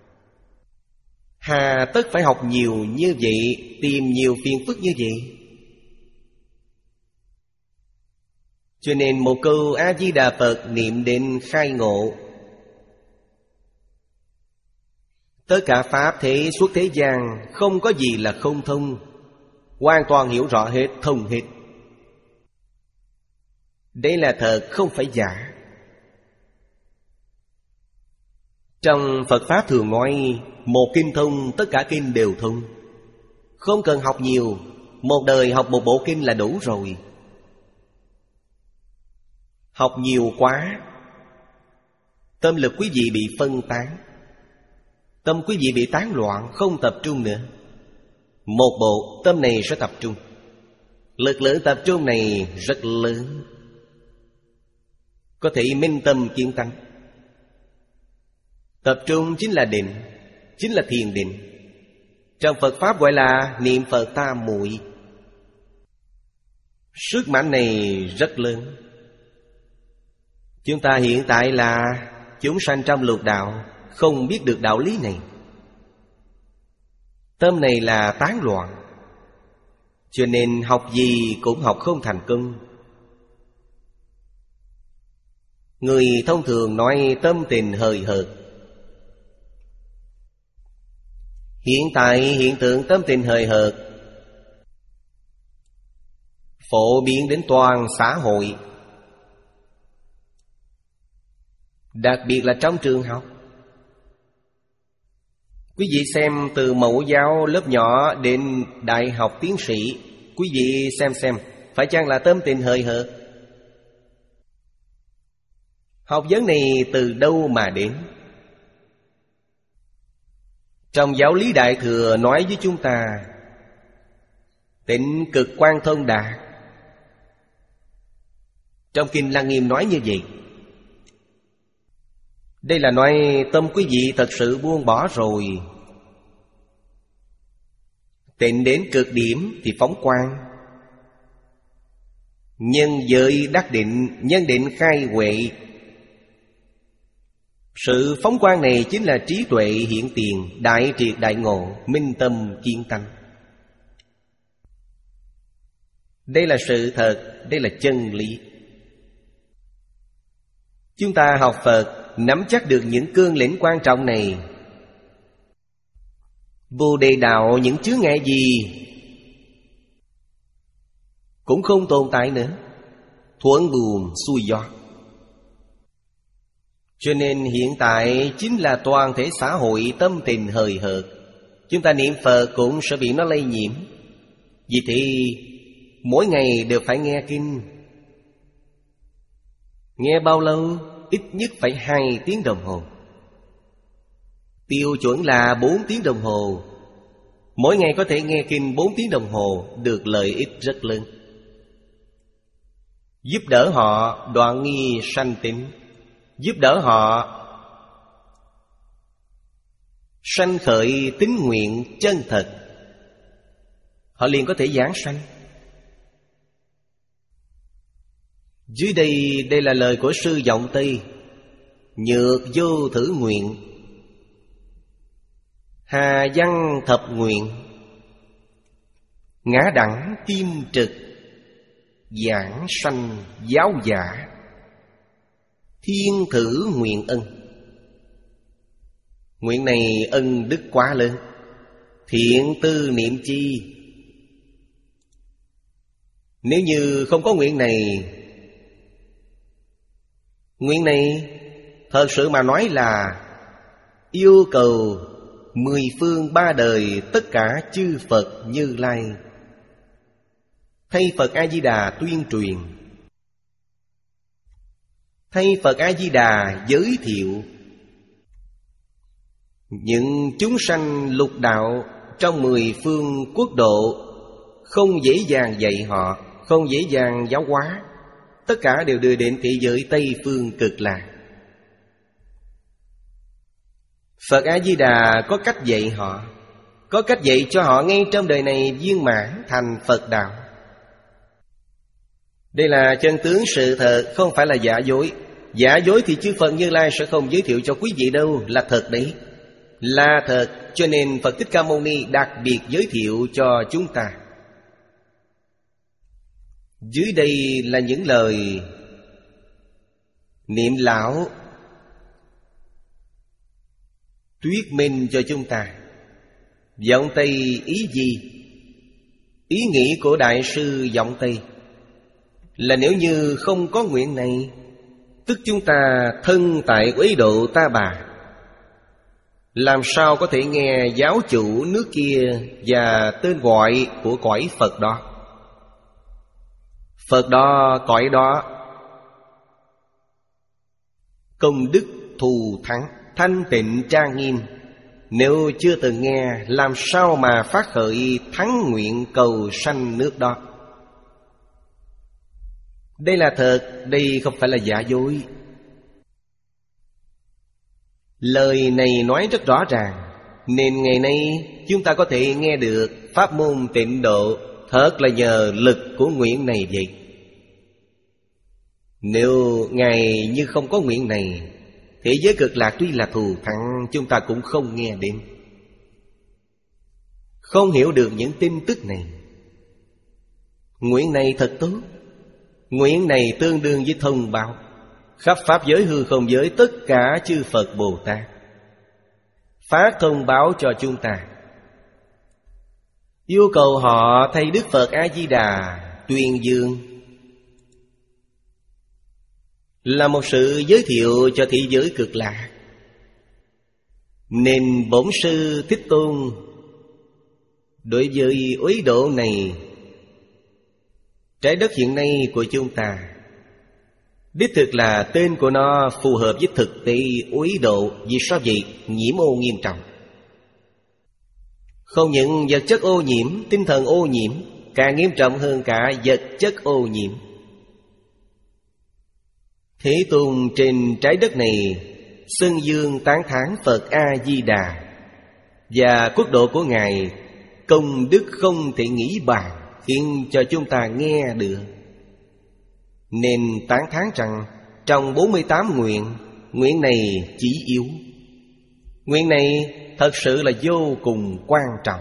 Hà tất phải học nhiều như vậy, tìm nhiều phiền phức như vậy. Cho nên một câu A-di-đà Phật niệm đến khai ngộ. Tất cả pháp thế suốt thế gian không có gì là không thông, hoàn toàn hiểu rõ hết, thông hết. Đây là thật, không phải giả. Trong Phật Pháp thường nói một kinh thông, tất cả kinh đều thông. Không cần học nhiều, một đời học một bộ kinh là đủ rồi. Học nhiều quá, tâm lực quý vị bị phân tán, tâm quý vị bị tán loạn, không tập trung nữa. Một bộ tâm này sẽ tập trung. Lực lượng tập trung này rất lớn, có thể minh tâm kiến tánh. Tập trung chính là định, chính là thiền định. Trong Phật Pháp gọi là niệm Phật tam muội. Sức mạnh này rất lớn. Chúng ta hiện tại là chúng sanh trong lục đạo, không biết được đạo lý này. Tâm này là tán loạn, cho nên học gì cũng học không thành công. Người thông thường nói tâm tình hời hợt. Hiện tại hiện tượng tâm tình hời hợt phổ biến đến toàn xã hội, đặc biệt là trong trường học. Quý vị xem từ mẫu giáo lớp nhỏ đến đại học tiến sĩ, quý vị xem xem phải chăng là tâm tình hời hợt? Học vấn này từ đâu mà đến? Trong giáo lý Đại Thừa nói với chúng ta tịnh cực quan thông đạt. Trong Kinh Lăng Nghiêm nói như vậy. Đây là nói tâm quý vị thật sự buông bỏ rồi. Tịnh đến cực điểm thì phóng quang. Nhân giới đắc định, nhân định khai huệ. Sự phóng quang này chính là trí tuệ hiện tiền, đại triệt đại ngộ, minh tâm kiến tánh. Đây là sự thật, đây là chân lý. Chúng ta học Phật nắm chắc được những cương lĩnh quan trọng này. Bồ Đề đạo những chướng ngại gì cũng không tồn tại nữa. Thuận buồm xuôi gió. Cho nên hiện tại chính là toàn thể xã hội tâm tình hời hợt. Chúng ta niệm Phật cũng sẽ bị nó lây nhiễm. Vì thế mỗi ngày đều phải nghe kinh. Nghe bao lâu? Ít nhất phải hai tiếng đồng hồ. Tiêu chuẩn là bốn tiếng đồng hồ. Mỗi ngày có thể nghe kinh bốn tiếng đồng hồ, được lợi ích rất lớn. Giúp đỡ họ đoạn nghi sanh tính, giúp đỡ họ sanh khởi tín nguyện chân thật, họ liền có thể giảng sanh. Dưới đây, đây là lời của sư Vọng Tây. Nhược vô thử nguyện, hà văn thập nguyện, ngã đẳng kim trực, giảng sanh giáo giả, thiên thử nguyện ân. Nguyện này ân đức quá lớn. Thiện tư niệm chi? Nếu như không có nguyện này, nguyện này thật sự mà nói là yêu cầu mười phương ba đời tất cả chư Phật Như Lai thay Phật A-di-đà tuyên truyền, thay Phật A-di-đà giới thiệu. Những chúng sanh lục đạo trong mười phương quốc độ không dễ dàng dạy họ, không dễ dàng giáo hóa, tất cả đều đưa đến thế giới Tây Phương Cực Lạc. Phật A-di-đà có cách dạy họ, có cách dạy cho họ ngay trong đời này viên mãn thành Phật đạo. Đây là chân tướng sự thật, không phải là giả dối. Giả dối thì chư Phật Như Lai sẽ không giới thiệu cho quý vị đâu. Là thật đấy, là thật. Cho nên Phật Thích Ca Mâu Ni đặc biệt giới thiệu cho chúng ta. Dưới đây là những lời niệm lão thuyết minh cho chúng ta. Vọng Tây ý gì? Ý nghĩ của Đại sư Vọng Tây là nếu như không có nguyện này, tức chúng ta thân tại Uế Độ Ta Bà, làm sao có thể nghe giáo chủ nước kia và tên gọi của cõi Phật đó. Phật đó, cõi đó công đức thù thắng, thanh tịnh trang nghiêm. Nếu chưa từng nghe, làm sao mà phát khởi thắng nguyện cầu sanh nước đó? Đây là thật, đây không phải là giả dối. Lời này nói rất rõ ràng, nên ngày nay chúng ta có thể nghe được pháp môn Tịnh Độ thật là nhờ lực của nguyện này vậy. Nếu ngày như không có nguyện này, thế giới Cực Lạc tuy là thù thắng, chúng ta cũng không nghe đến, không hiểu được những tin tức này. Nguyện này thật tốt. Nguyện này tương đương với thông báo khắp pháp giới hư không giới tất cả chư Phật Bồ Tát, phát thông báo cho chúng ta, yêu cầu họ thay Đức Phật A-di-đà tuyên dương, là một sự giới thiệu cho thế giới Cực Lạc. Nên Bổn Sư Thích Tôn đối với Uế Độ này, trái đất hiện nay của chúng ta, đích thực là tên của nó phù hợp với thực tế Uế Độ. Vì sao vậy? Nhiễm ô nghiêm trọng. Không những vật chất ô nhiễm, tinh thần ô nhiễm càng nghiêm trọng hơn cả vật chất ô nhiễm. Thế Tôn trên trái đất này xưng dương tán thán Phật A-di-đà, và quốc độ của Ngài công đức không thể nghĩ bàn, khiến cho chúng ta nghe được. Nên tán thán rằng trong bốn mươi tám nguyện, nguyện này chỉ yếu. Nguyện này thật sự là vô cùng quan trọng.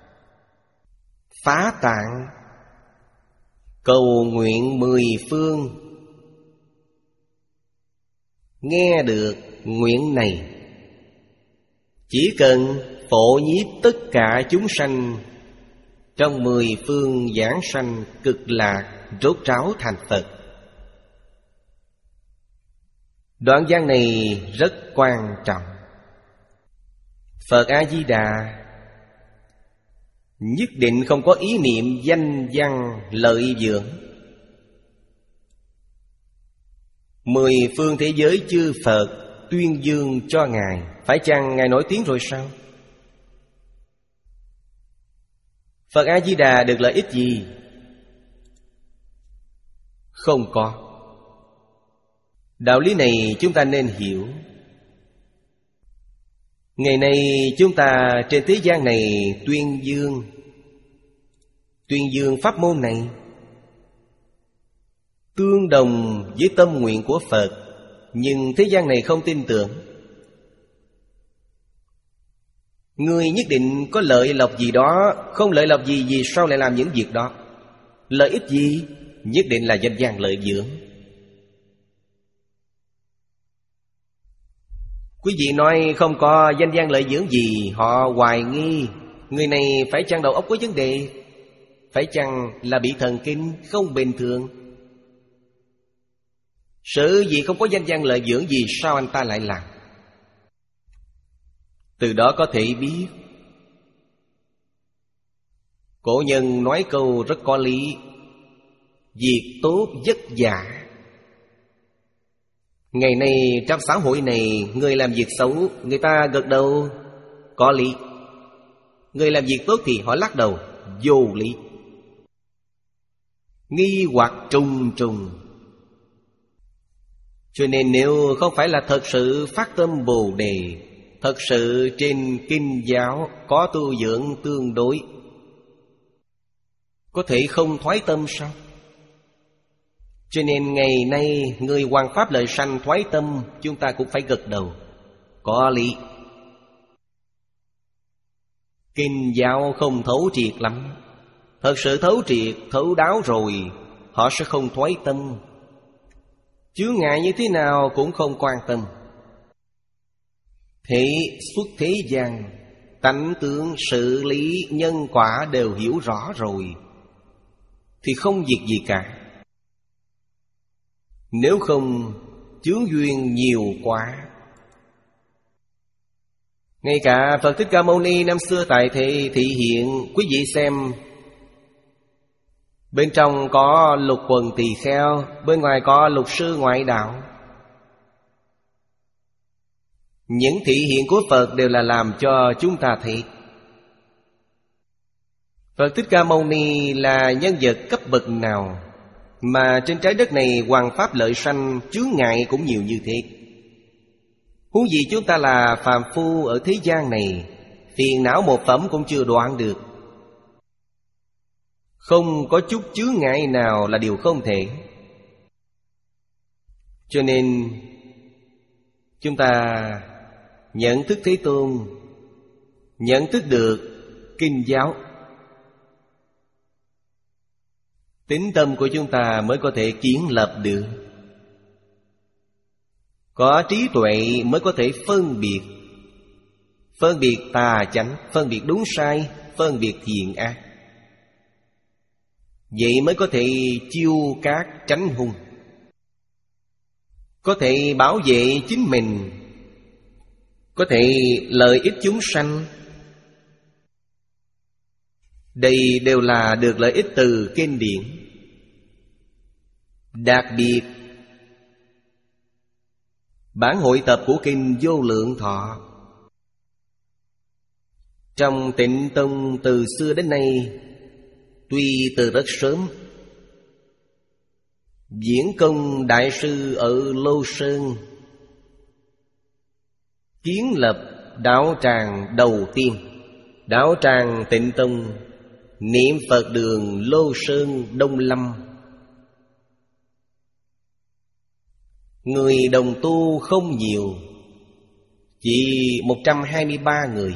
Phá tạng cầu nguyện mười phương, nghe được nguyện này, chỉ cần phổ nhiếp tất cả chúng sanh trong mười phương giảng sanh Cực Lạc, rốt ráo thành Phật. Đoạn văn này rất quan trọng. Phật A-di-đà nhất định không có ý niệm danh văn lợi dưỡng. Mười phương thế giới chư Phật tuyên dương cho Ngài, phải chăng Ngài nổi tiếng rồi sao? Phật A-di-đà được lợi ích gì? Không có. Đạo lý này chúng ta nên hiểu. Ngày nay chúng ta trên thế gian này tuyên dương Tuyên dương pháp môn này tương đồng với tâm nguyện của Phật, nhưng thế gian này không tin tưởng. Người nhất định có lợi lộc gì đó, không lợi lộc gì vì sao lại làm những việc đó? Lợi ích gì? Nhất định là danh vang lợi dưỡng. Quý vị nói không có danh vang lợi dưỡng gì, họ hoài nghi người này phải chăng đầu óc có vấn đề, phải chăng là bị thần kinh không bình thường. Sự gì không có danh vang lợi dưỡng gì sao anh ta lại làm? Từ đó có thể biết. Cổ nhân nói câu rất có lý: việc tốt vất vả. Ngày nay trong xã hội này, người làm việc xấu người ta gật đầu có lý, người làm việc tốt thì họ lắc đầu vô lý. Nghi hoặc trùng trùng. Cho nên nếu không phải là thật sự phát tâm Bồ Đề, thật sự trên kinh giáo có tu dưỡng tương đối, có thể không thoái tâm sao? Cho nên ngày nay người hoằng pháp lợi sanh thoái tâm, chúng ta cũng phải gật đầu có lý. Kinh giáo không thấu triệt lắm. Thật sự thấu triệt, thấu đáo rồi, họ sẽ không thoái tâm. Chướng ngại như thế nào cũng không quan tâm. Thế xuất thế gian, tánh tướng, sự lý, nhân quả đều hiểu rõ rồi thì không việc gì cả. Nếu không, chướng duyên nhiều quá. Ngay cả Phật Thích Ca Mâu Ni năm xưa tại thế thị hiện, quý vị xem, bên trong có lục quần tỳ kheo, bên ngoài có lục sư ngoại đạo. Những thị hiện của Phật đều là làm cho chúng ta thấy Phật Thích Ca Mâu Ni là nhân vật cấp bậc nào mà trên trái đất này hoằng pháp lợi sanh, chướng ngại cũng nhiều như thế. Huống gì chúng ta là phàm phu ở thế gian này, phiền não một phẩm cũng chưa đoạn được. Không có chút chướng ngại nào là điều không thể. Cho nên chúng ta nhận thức Thế Tôn, nhận thức được kinh giáo, tín tâm của chúng ta mới có thể kiến lập được. Có trí tuệ mới có thể phân biệt, phân biệt tà chánh, phân biệt đúng sai, phân biệt thiện ác. Vậy mới có thể chiêu các tránh hung, có thể bảo vệ chính mình, có thể lợi ích chúng sanh. Đây đều là được lợi ích từ kinh điển. Đặc biệt bản hội tập của kinh Vô Lượng Thọ, trong Tịnh Tông từ xưa đến nay, tuy từ rất sớm, Diễn Công Đại Sư ở Lô Sơn kiến lập đạo tràng đầu tiên, đạo tràng Tịnh Tông, niệm Phật đường Lô Sơn Đông Lâm. Người đồng tu không nhiều, chỉ một trăm hai mươi ba người.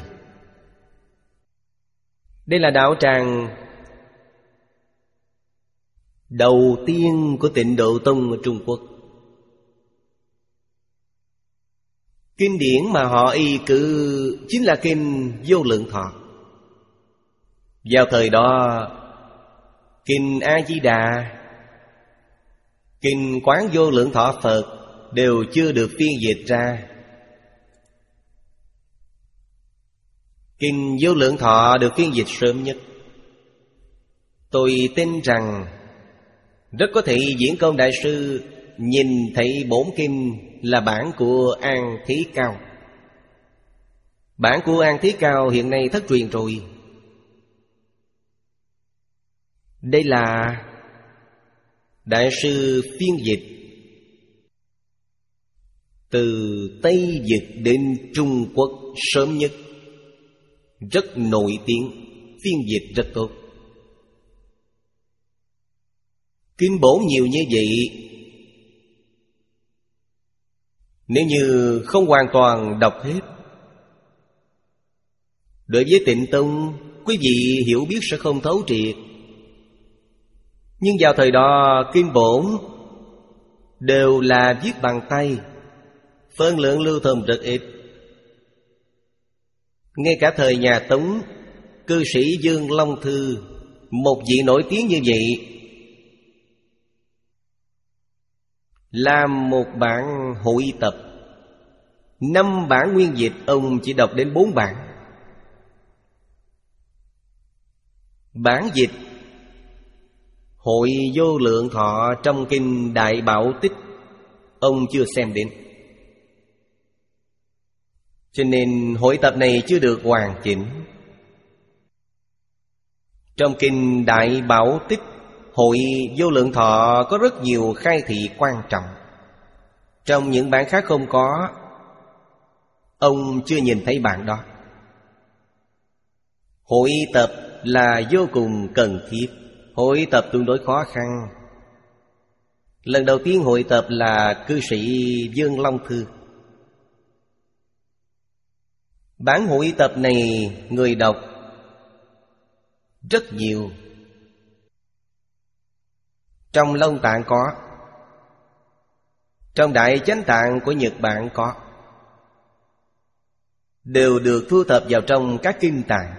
Đây là đạo tràng đầu tiên của Tịnh Độ Tông ở Trung Quốc. Kinh điển mà họ y cử chính là kinh Vô Lượng Thọ. Vào thời đó, kinh A-di-đà, kinh Quán Vô Lượng Thọ Phật đều chưa được phiên dịch ra. Kinh Vô Lượng Thọ được phiên dịch sớm nhất. Tôi tin rằng rất có thể Diễn Công Đại Sư nhìn thấy bổn kinh là bản của An Thí Cao. Bản của An Thí Cao hiện nay thất truyền rồi. Đây là Đại sư phiên dịch từ Tây Việt đến Trung Quốc sớm nhất, rất nổi tiếng, phiên dịch rất tốt. Kinh bổn nhiều như vậy, nếu như không hoàn toàn đọc hết, đối với Tịnh Tông, quý vị hiểu biết sẽ không thấu triệt. Nhưng vào thời đó, kinh bổn đều là viết bằng tay, phân lượng lưu thông rất ít. Ngay cả thời nhà Tống, cư sĩ Dương Long Thư, một vị nổi tiếng như vậy, làm một bản hội tập, năm bản nguyên dịch, ông chỉ đọc đến bốn bản. Bản dịch Hội Vô Lượng Thọ trong kinh Đại Bảo Tích, ông chưa xem đến. Cho nên hội tập này chưa được hoàn chỉnh. Trong kinh Đại Bảo Tích, Hội Vô Lượng Thọ có rất nhiều khai thị quan trọng, trong những bản khác không có. Ông chưa nhìn thấy bản đó. Hội tập là vô cùng cần thiết. Hội tập tương đối khó khăn. Lần đầu tiên hội tập là cư sĩ Dương Long Thư. Bản hội tập này người đọc rất nhiều. Trong Long Tạng có, trong Đại Chánh Tạng của Nhật Bản có, đều được thu thập vào trong các kinh tạng.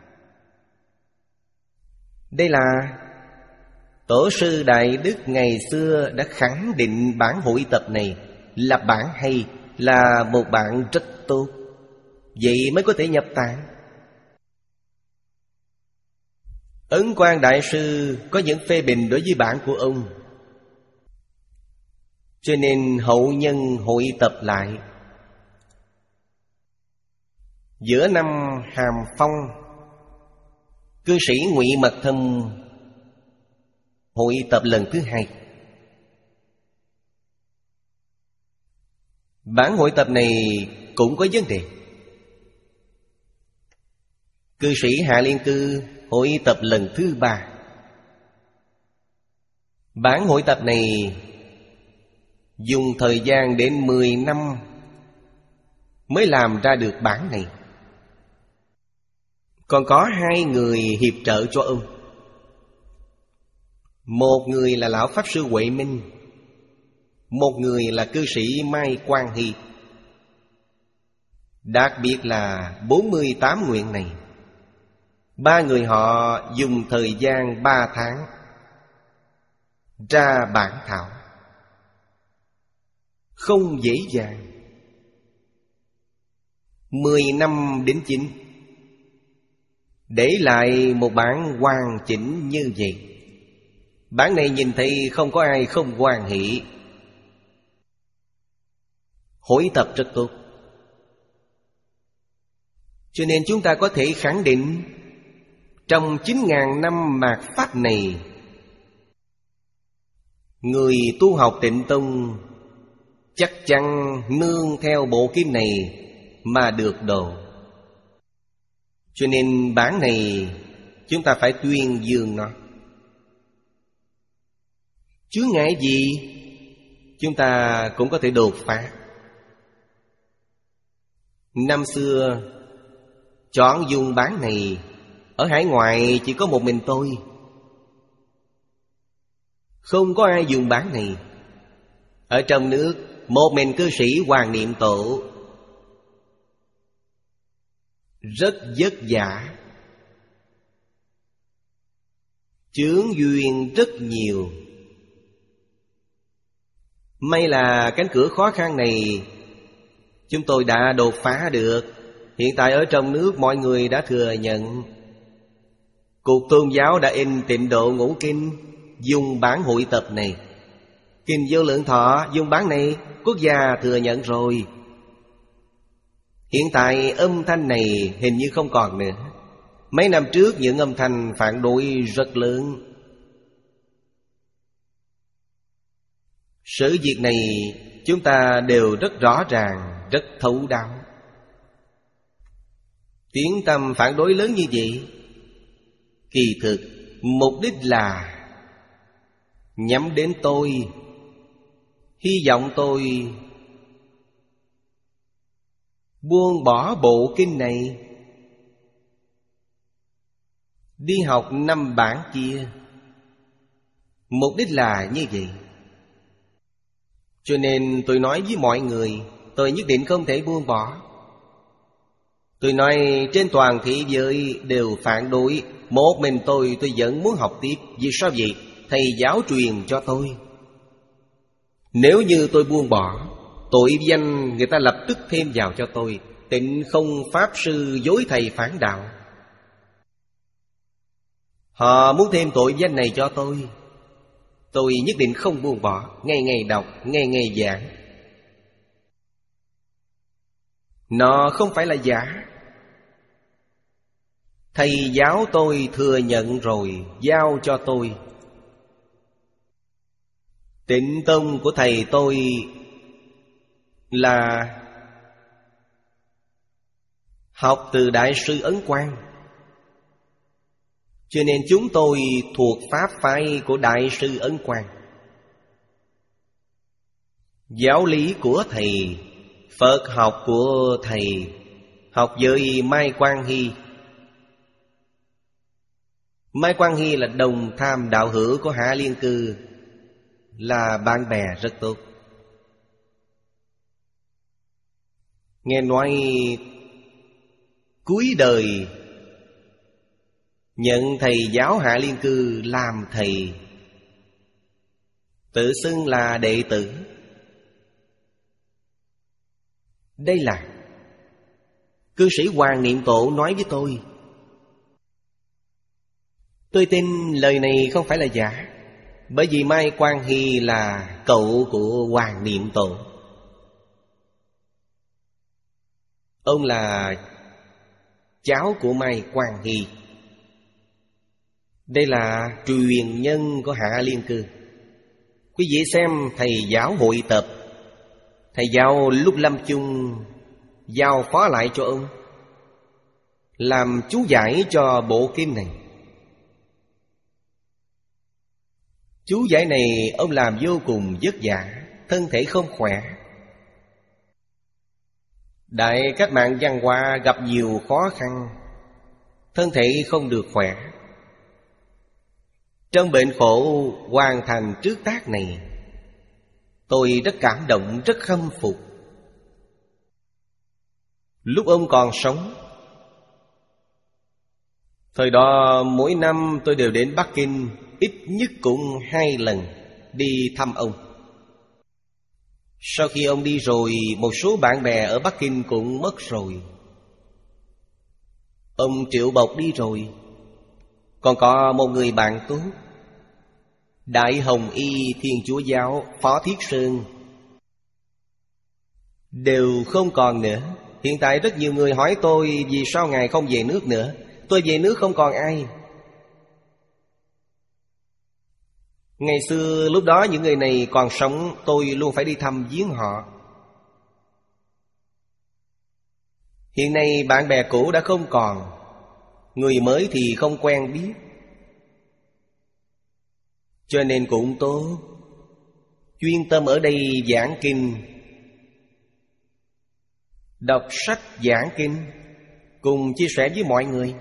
Đây là Tổ sư Đại Đức ngày xưa đã khẳng định bản hội tập này là bản hay, là một bản rất tốt. Vậy mới có thể nhập tạng. Ấn Quang Đại Sư có những phê bình đối với bản của ông, cho nên hậu nhân hội tập lại. Giữa năm Hàm Phong, cư sĩ Ngụy Mật Thâm hội tập lần thứ hai. Bản hội tập này cũng có vấn đề. Cư sĩ Hạ Liên Cư hội tập lần thứ ba. Bản hội tập này dùng thời gian đến mười năm mới làm ra được bản này. Còn có hai người hiệp trợ cho ông. Một người là Lão Pháp Sư Huệ Minh, một người là cư sĩ Mai Quang Hy. Đặc biệt là bốn mươi tám nguyện này, ba người họ dùng thời gian ba tháng ra bản thảo, không dễ dàng. Mười năm đến chín, để lại một bản hoàn chỉnh như vậy. Bản này nhìn thấy không có ai không hoan hỷ. Hội tập rất tốt. Cho nên chúng ta có thể khẳng định, trong chín ngàn năm mạt Pháp này, người tu học Tịnh Tông chắc chắn nương theo bộ kinh này mà được độ. Cho nên bản này chúng ta phải tuyên dương nó. Chướng ngại gì chúng ta cũng có thể đột phá. Năm xưa chọn dùng bản này, ở hải ngoại chỉ có một mình tôi, không có ai dùng bản này. Ở trong nước một mình cư sĩ Hoàng Niệm Tổ, rất vất vả, chướng duyên rất nhiều. May là cánh cửa khó khăn này chúng tôi đã đột phá được. Hiện tại ở trong nước mọi người đã thừa nhận. Cục Tôn giáo đã in Tịnh Độ Ngũ Kinh, dùng bản hội tập này. Kinh Vô Lượng Thọ dùng bản này, quốc gia thừa nhận rồi. Hiện tại âm thanh này hình như không còn nữa. Mấy năm trước những âm thanh phản đối rất lớn. Sự việc này chúng ta đều rất rõ ràng, rất thấu đáo. Tiếng tăm phản đối lớn như vậy, kỳ thực mục đích là nhắm đến tôi, hy vọng tôi buông bỏ bộ kinh này, đi học năm bản kia. Mục đích là như vậy. Cho nên tôi nói với mọi người, tôi nhất định không thể buông bỏ. Tôi nói trên toàn thế giới đều phản đối, một mình tôi tôi vẫn muốn học tiếp. Vì sao vậy? Thầy giáo truyền cho tôi. Nếu như tôi buông bỏ, tội danh người ta lập tức thêm vào cho tôi. Tịnh Không Pháp Sư dối thầy phản đạo. Họ muốn thêm tội danh này cho tôi. Tôi nhất định không buông bỏ. Ngày ngày đọc, ngày ngày giảng. Nó không phải là giả. Thầy giáo tôi thừa nhận rồi, giao cho tôi. Tịnh tông của thầy tôi là học từ Đại sư Ấn Quang, cho nên chúng tôi thuộc pháp phái của Đại sư Ấn Quang. Giáo lý của thầy, Phật học của thầy, học với Mai Quang Hy. Mai Quang Hy là đồng tham đạo hữu của Hạ Liên Cư, là bạn bè rất tốt. Nghe nói cuối đời nhận thầy giáo Hạ Liên Cư làm thầy, tự xưng là đệ tử. Đây là cư sĩ Hoàng Niệm Tổ nói với tôi. Tôi tin lời này không phải là giả, bởi vì Mai Quang Hy là cậu của Hoàng Niệm Tổ. Ông là cháu của Mai Quang Hy. Đây là truyền nhân của Hạ Liên Cư. Quý vị xem thầy giáo hội tập, thầy giáo lúc lâm chung giao phó lại cho ông làm chú giải cho bộ kinh này. Chú giải này ông làm vô cùng vất vả, thân thể không khỏe. Đại cách mạng văn hóa gặp nhiều khó khăn, thân thể không được khỏe. Trong bệnh khổ hoàn thành trước tác này, tôi rất cảm động, rất khâm phục. Lúc ông còn sống, thời đó mỗi năm tôi đều đến Bắc Kinh, ít nhất cũng hai lần đi thăm ông. Sau khi ông đi rồi, một số bạn bè ở Bắc Kinh cũng mất rồi. Ông Triệu Bộc đi rồi, còn có một người bạn tốt, Đại Hồng Y Thiên Chúa Giáo Phó Thiết Sơn, đều không còn nữa. Hiện tại rất nhiều người hỏi tôi vì sao ngài không về nước nữa. Tôi về nước không còn ai. Ngày xưa lúc đó những người này còn sống, tôi luôn phải đi thăm viếng họ. Hiện nay bạn bè cũ đã không còn, người mới thì không quen biết, cho nên cũng tốt. Chuyên tâm ở đây giảng kinh, đọc sách giảng kinh, cùng chia sẻ với mọi người.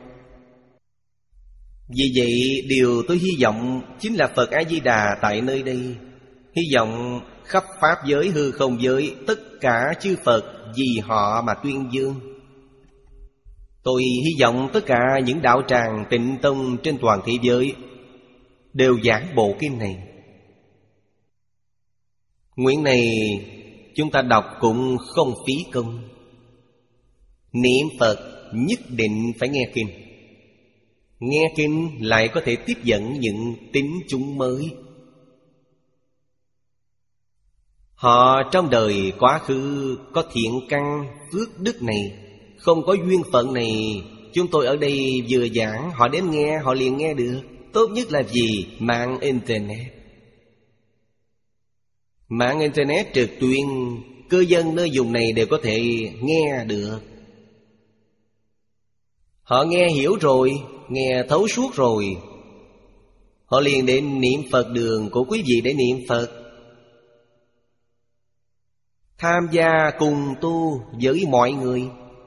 Vì vậy điều tôi hy vọng chính là Phật A-di-đà tại nơi đây. Hy vọng khắp Pháp giới hư không giới, tất cả chư Phật vì họ mà tuyên dương. Tôi hy vọng tất cả những đạo tràng Tịnh Tông trên toàn thế giới đều giảng bộ kinh này. Nguyện này chúng ta đọc cũng không phí công. Niệm Phật nhất định phải nghe kinh. Nghe kinh lại có thể tiếp dẫn những tín chúng mới. Họ trong đời quá khứ có thiện căn phước đức này, không có duyên phận này. Chúng tôi ở đây vừa giảng, họ đến nghe, họ liền nghe được. Tốt nhất là gì? Mạng Internet. Mạng Internet trực tuyến, cư dân nơi vùng này đều có thể nghe được. Họ nghe hiểu rồi, nghe thấu suốt rồi, họ liền đến niệm Phật đường của quý vị để niệm Phật, tham gia cùng tu với mọi người.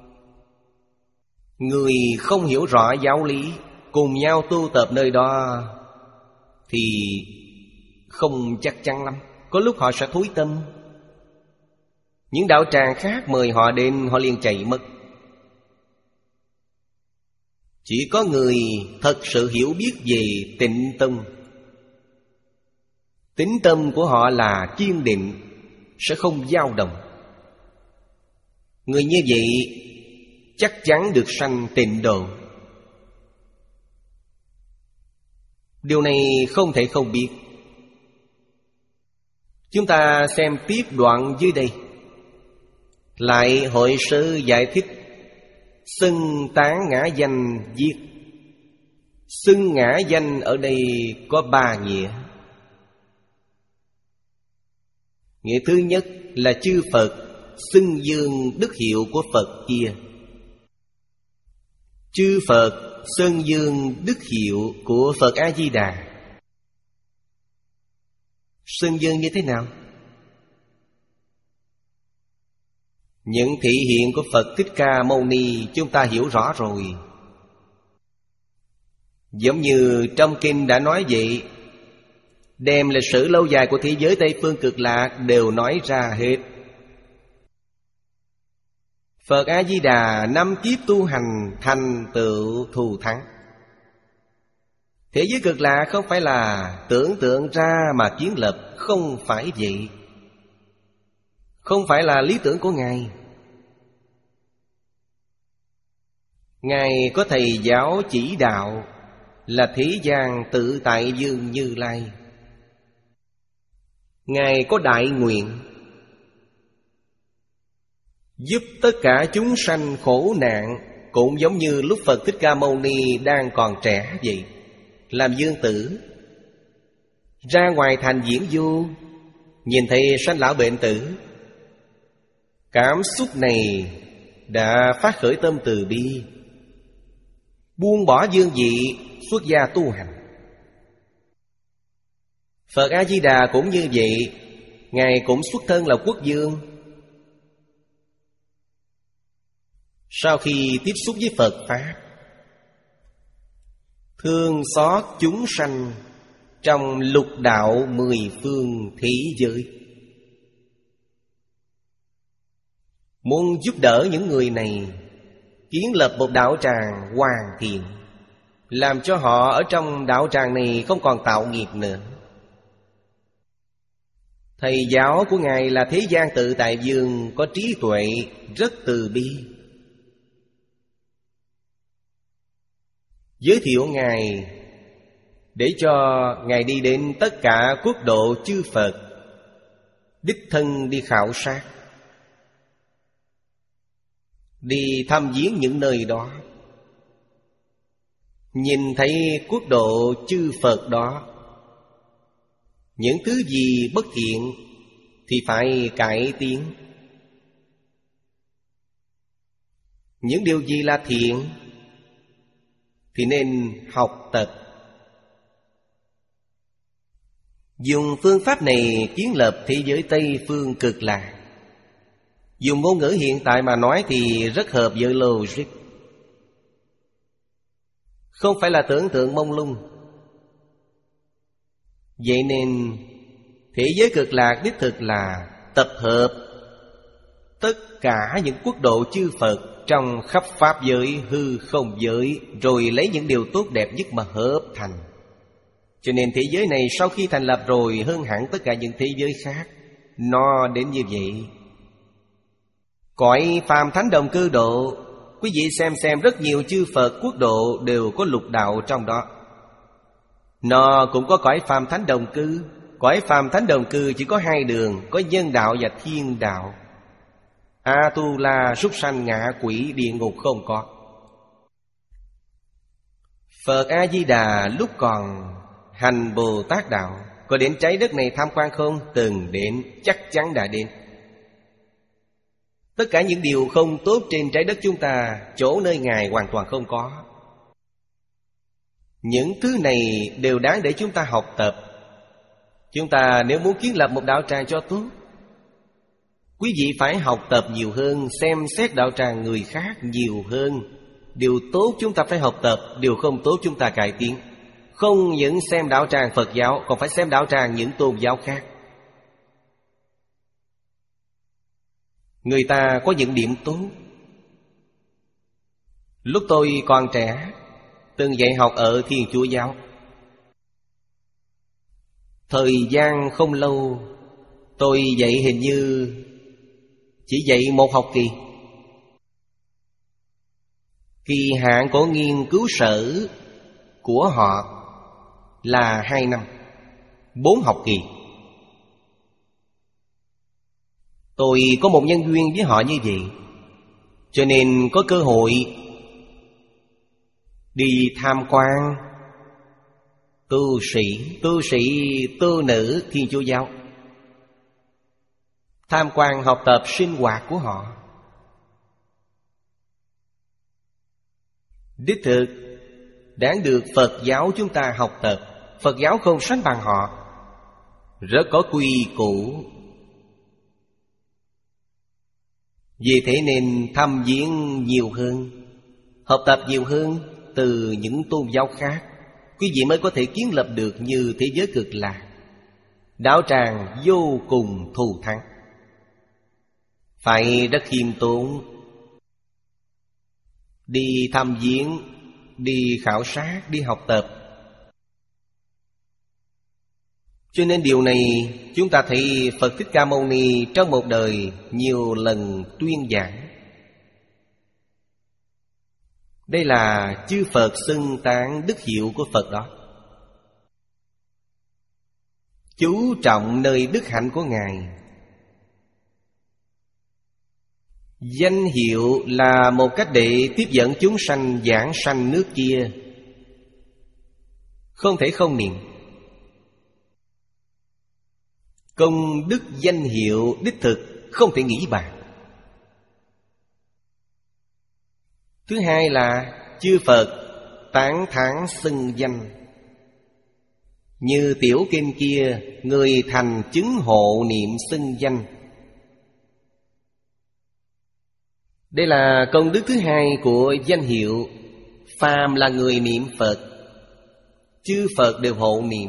Người không hiểu rõ giáo lý cùng nhau tu tập nơi đó thì không chắc chắn lắm. Có lúc họ sẽ thối tâm. Những đạo tràng khác mời họ đến, họ liền chạy mất. Chỉ có người thật sự hiểu biết về Tịnh Tông, tín tâm của họ là kiên định, sẽ không dao động. Người như vậy chắc chắn được sanh tịnh độ. Điều này không thể không biết. Chúng ta xem tiếp đoạn dưới đây. Lại hội sư giải thích xưng tán ngã danh viết. Xưng ngã danh ở đây có ba nghĩa. Nghĩa thứ nhất là chư Phật xưng dương đức hiệu của Phật kia. Chư Phật xưng dương đức hiệu của Phật A-di-đà. Xưng dương như thế nào? Những thị hiện của Phật Thích Ca Mâu Ni chúng ta hiểu rõ rồi. Giống như trong kinh đã nói vậy, đem lịch sử lâu dài của thế giới Tây Phương Cực Lạc đều nói ra hết. Phật A-di-đà năm kiếp tu hành thành tựu thù thắng. Thế giới Cực Lạc không phải là tưởng tượng ra mà kiến lập, không phải vậy. Không phải là lý tưởng của Ngài. Ngài có thầy giáo chỉ đạo là Thế gian tự tại dương Như Lai. Ngài có đại nguyện giúp tất cả chúng sanh khổ nạn, cũng giống như lúc Phật Thích Ca Mâu Ni đang còn trẻ vậy. Làm dương tử, ra ngoài thành diễn du, nhìn thấy sanh lão bệnh tử, cảm xúc này đã phát khởi tâm từ bi, buông bỏ dương vị, xuất gia tu hành. Phật A-di-đà cũng như vậy. Ngài cũng xuất thân là quốc vương. Sau khi tiếp xúc với Phật Pháp, thương xót chúng sanh trong lục đạo mười phương thế giới, muốn giúp đỡ những người này kiến lập một đạo tràng hoàn thiện, làm cho họ ở trong đạo tràng này không còn tạo nghiệp nữa. Thầy giáo của Ngài là Thế gian tự tại vương, có trí tuệ, rất từ bi. Giới thiệu Ngài để cho Ngài đi đến tất cả quốc độ chư Phật, đích thân đi khảo sát, đi thăm viếng những nơi đó, nhìn thấy quốc độ chư Phật đó, những thứ gì bất thiện thì phải cải tiến, những điều gì là thiện thì nên học tập. Dùng phương pháp này kiến lập thế giới Tây Phương Cực Lạc. Dùng ngôn ngữ hiện tại mà nói thì rất hợp với logic, không phải là tưởng tượng mông lung. Vậy nên thế giới Cực Lạc đích thực là tập hợp tất cả những quốc độ chư Phật trong khắp pháp giới, hư không giới, rồi lấy những điều tốt đẹp nhất mà hợp thành. Cho nên thế giới này sau khi thành lập rồi hơn hẳn tất cả những thế giới khác. Nó đến như vậy. Cõi phàm thánh đồng cư độ, quý vị xem xem rất nhiều chư Phật quốc độ đều có lục đạo trong đó. Nó cũng có cõi phàm thánh đồng cư. Cõi phàm thánh đồng cư chỉ có hai đường, có nhân đạo và thiên đạo. A-tu-la, súc sanh, ngạ quỷ, địa ngục không có. Phật A-di-đà lúc còn hành Bồ Tát đạo, có đến trái đất này tham quan không? Từng đến, chắc chắn đã đến. Tất cả những điều không tốt trên trái đất chúng ta, chỗ nơi Ngài hoàn toàn không có. Những thứ này đều đáng để chúng ta học tập. Chúng ta nếu muốn kiến lập một đạo tràng cho tốt, quý vị phải học tập nhiều hơn, xem xét đạo tràng người khác nhiều hơn. Điều tốt chúng ta phải học tập, điều không tốt chúng ta cải tiến. Không những xem đạo tràng Phật giáo, còn phải xem đạo tràng những tôn giáo khác. Người ta có những điểm tốt. Lúc tôi còn trẻ, từng dạy học ở Thiên Chúa giáo. Thời gian không lâu, tôi dạy hình như chỉ dạy một học kỳ. Kỳ hạn của nghiên cứu sở của họ là hai năm, bốn học kỳ. Tôi có một nhân duyên với họ như vậy, cho nên có cơ hội đi tham quan tu sĩ, tu sĩ tu nữ Thiên Chúa giáo, tham quan học tập sinh hoạt của họ. Đích thực đáng được Phật giáo chúng ta học tập. Phật giáo không sánh bằng họ, rất có quy củ. Vì thế nên thăm viếng nhiều hơn, học tập nhiều hơn từ những tôn giáo khác, quý vị mới có thể kiến lập được như thế giới Cực Lạc. Đạo tràng vô cùng thù thắng, phải rất khiêm tốn. Đi thăm viếng, đi khảo sát, đi học tập. Cho nên điều này chúng ta thấy Phật Thích Ca Mâu Ni trong một đời nhiều lần tuyên giảng. Đây là chư Phật xưng tán đức hiệu của Phật đó. Chú trọng nơi đức hạnh của Ngài. Danh hiệu là một cách để tiếp dẫn chúng sanh giảng sanh nước kia, không thể không niệm. Công đức danh hiệu đích thực không thể nghĩ bàn. Thứ hai là chư Phật tán thán xưng danh. Như tiểu kinh kia, người thành chứng hộ niệm xưng danh. Đây là công đức thứ hai của danh hiệu. Phàm là người niệm Phật, chư Phật đều hộ niệm.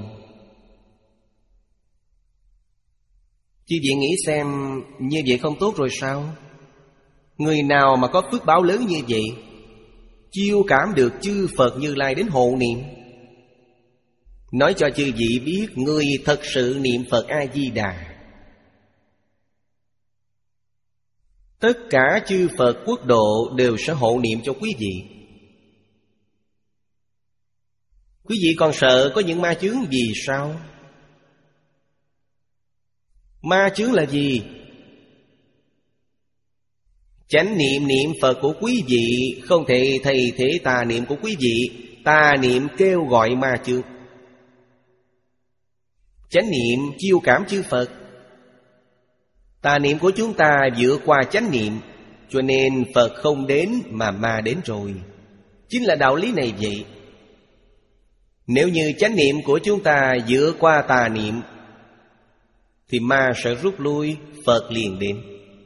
Chứ vị nghĩ xem như vậy không tốt rồi sao? Người nào mà có phước báo lớn như vậy, chiêu cảm được chư Phật Như Lai đến hộ niệm, nói cho chư vị biết người thật sự niệm Phật A-di-đà. Tất cả chư Phật quốc độ đều sẽ hộ niệm cho quý vị. Quý vị còn sợ có những ma chướng vì sao? Ma chướng là gì? Chánh niệm niệm Phật của quý vị không thể thay thế tà niệm của quý vị. Tà niệm kêu gọi ma chướng, chánh niệm chiêu cảm chư Phật. Tà niệm của chúng ta vượt qua chánh niệm, cho nên Phật không đến mà ma đến rồi. Chính là đạo lý này vậy. Nếu như chánh niệm của chúng ta vượt qua tà niệm thì ma sẽ rút lui, Phật liền đến.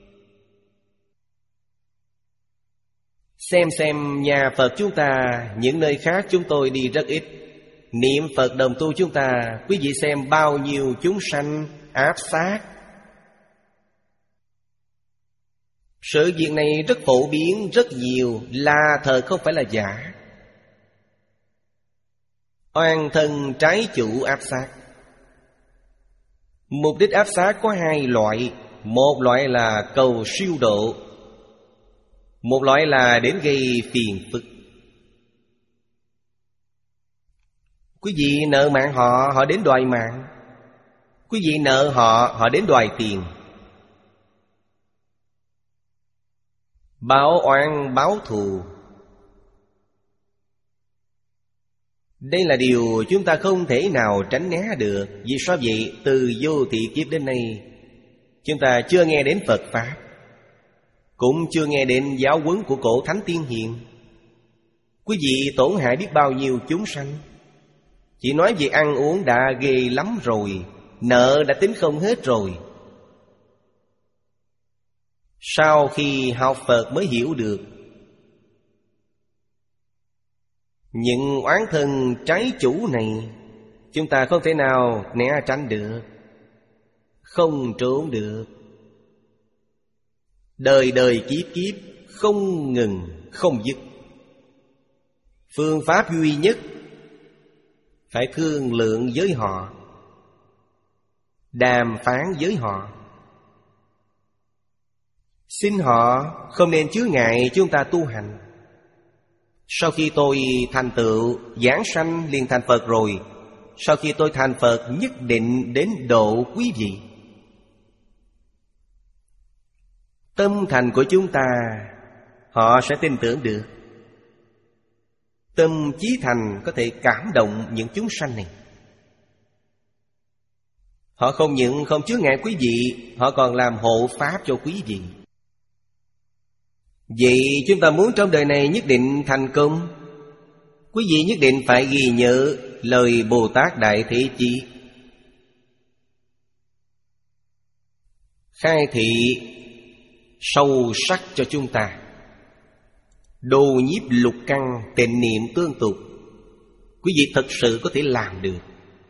Xem xem nhà Phật chúng ta, những nơi khác chúng tôi đi rất ít. Niệm Phật đồng tu chúng ta, quý vị xem bao nhiêu chúng sanh áp sát. Sự việc này rất phổ biến, rất nhiều, là thật không phải là giả. Oan thân trái chủ áp sát. Mục đích áp sát có hai loại. Một loại là cầu siêu độ, một loại là đến gây phiền phức. Quý vị nợ mạng họ, họ đến đòi mạng. Quý vị nợ họ, họ đến đòi tiền. Báo oán báo thù, đây là điều chúng ta không thể nào tránh né được. Vì sao vậy? Từ vô thị kiếp đến nay, chúng ta chưa nghe đến Phật Pháp, cũng chưa nghe đến giáo huấn của cổ Thánh Tiên Hiền. Quý vị tổn hại biết bao nhiêu chúng sanh. Chỉ nói về ăn uống đã ghê lắm rồi, nợ đã tính không hết rồi. Sau khi học Phật mới hiểu được, những oán thân trái chủ này chúng ta không thể nào né tránh được, không trốn được. Đời đời kiếp kiếp không ngừng không dứt. Phương pháp duy nhất phải thương lượng với họ, đàm phán với họ, xin họ không nên chướng ngại chúng ta tu hành. Sau khi tôi thành tựu giảng sanh liền thành Phật rồi, sau khi tôi thành Phật nhất định đến độ quý vị. Tâm thành của chúng ta họ sẽ tin tưởng được. Tâm chí thành có thể cảm động những chúng sanh này. Họ không những không chướng ngại quý vị, họ còn làm hộ pháp cho quý vị. Vậy chúng ta muốn trong đời này nhất định thành công, quý vị nhất định phải ghi nhớ lời Bồ Tát Đại Thế Chí khai thị sâu sắc cho chúng ta. Đồ nhiếp lục căn, tịnh niệm tương tục, quý vị thật sự có thể làm được.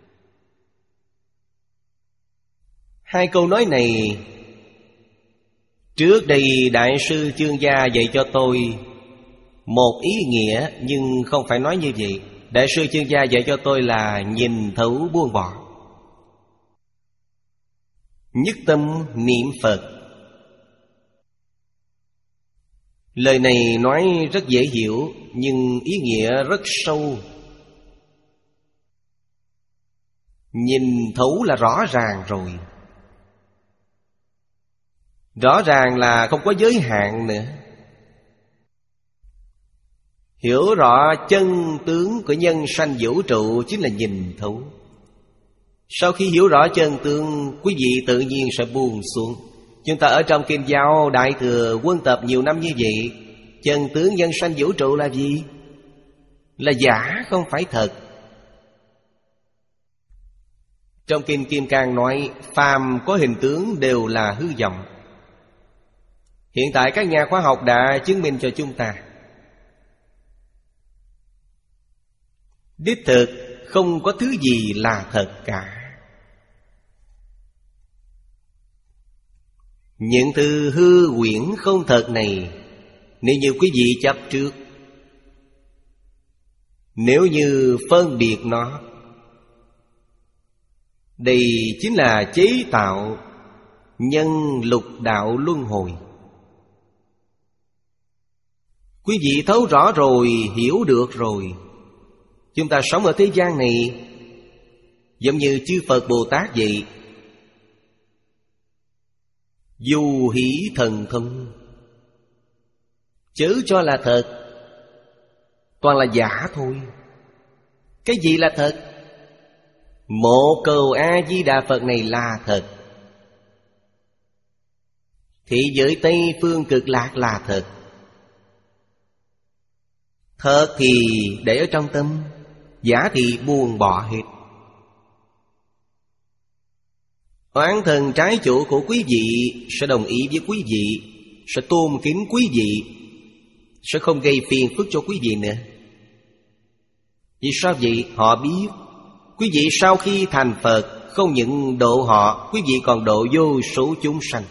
Hai câu nói này trước đây Đại sư Chương Gia dạy cho tôi một ý nghĩa, nhưng không phải nói như vậy. Đại sư Chương Gia dạy cho tôi là nhìn thấu buông bỏ, nhất tâm niệm Phật. Lời này nói rất dễ hiểu, nhưng ý nghĩa rất sâu. Nhìn thấu là rõ ràng rồi. Rõ ràng là không có giới hạn nữa. Hiểu rõ chân tướng của nhân sanh vũ trụ chính là nhìn thấu. Sau khi hiểu rõ chân tướng, quý vị tự nhiên sẽ buông xuống. Chúng ta ở trong Kinh Giáo Đại Thừa quân tập nhiều năm như vậy. Chân tướng nhân sanh vũ trụ là gì? Là giả, không phải thật. Trong Kinh Kim Cang nói phàm có hình tướng đều là hư vọng. Hiện tại các nhà khoa học đã chứng minh cho chúng ta, đích thực không có thứ gì là thật cả. Những thứ hư huyễn không thật này, nếu như quý vị chấp trước, nếu như phân biệt nó, đây chính là chế tạo nhân lục đạo luân hồi. Quý vị thấu rõ rồi, hiểu được rồi, chúng ta sống ở thế gian này giống như chư Phật Bồ Tát vậy. Du hỷ thần thông, chớ cho là thật, toàn là giả thôi. Cái gì là thật? Mộ cầu A-di-đà Phật này là thật. Thế giới Tây Phương Cực Lạc là thật. Thật thì để ở trong tâm, giả thì buông bỏ hết. Oán thần trái chủ của quý vị sẽ đồng ý với quý vị, sẽ tôn kính quý vị, sẽ không gây phiền phức cho quý vị nữa. Vì sao vậy? Họ biết quý vị sau khi thành Phật không những độ họ, quý vị còn độ vô số chúng sanh.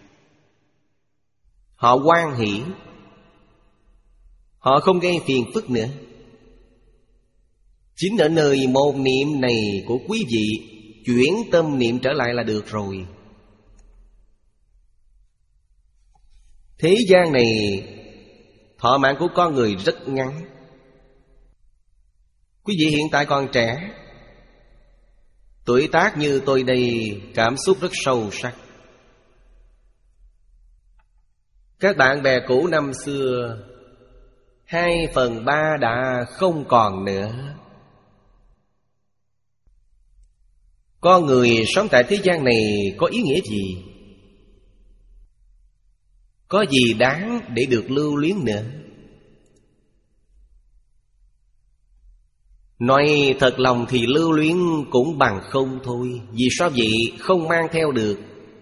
Họ hoan hỷ, họ không gây phiền phức nữa. Chính ở nơi một niệm này của quý vị, chuyển tâm niệm trở lại là được rồi. Thế gian này thọ mạng của con người rất ngắn. Quý vị hiện tại còn trẻ, tuổi tác như tôi đây, cảm xúc rất sâu sắc. Các bạn bè cũ năm xưa, hai phần ba đã không còn nữa. Con người sống tại thế gian này có ý nghĩa gì? Có gì đáng để được lưu luyến nữa? Nói thật lòng thì lưu luyến cũng bằng không thôi. Vì sao vậy? Không mang theo được.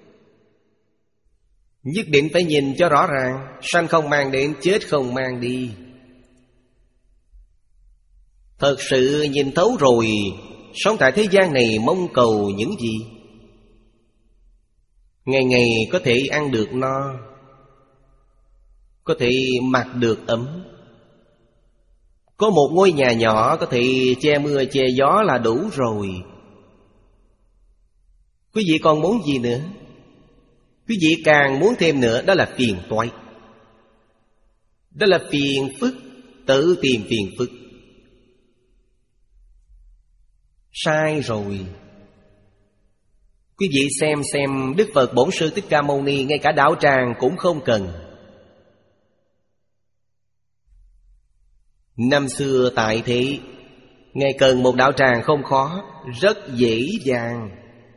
Nhất định phải nhìn cho rõ ràng. Sanh không mang đến, chết không mang đi. Thật sự nhìn thấu rồi, sống tại thế gian này mong cầu những gì? Ngày ngày có thể ăn được no, có thể mặc được ấm, có một ngôi nhà nhỏ có thể che mưa che gió là đủ rồi. Quý vị còn muốn gì nữa? Quý vị càng muốn thêm nữa, đó là phiền toái. Đó là phiền phức, tự tìm phiền phức. Sai rồi. Quý vị xem xem Đức Phật Bổn Sư Thích Ca Mâu Ni ngay cả đạo tràng cũng không cần. Năm xưa tại thế, Ngài cần một đạo tràng không khó, rất dễ dàng.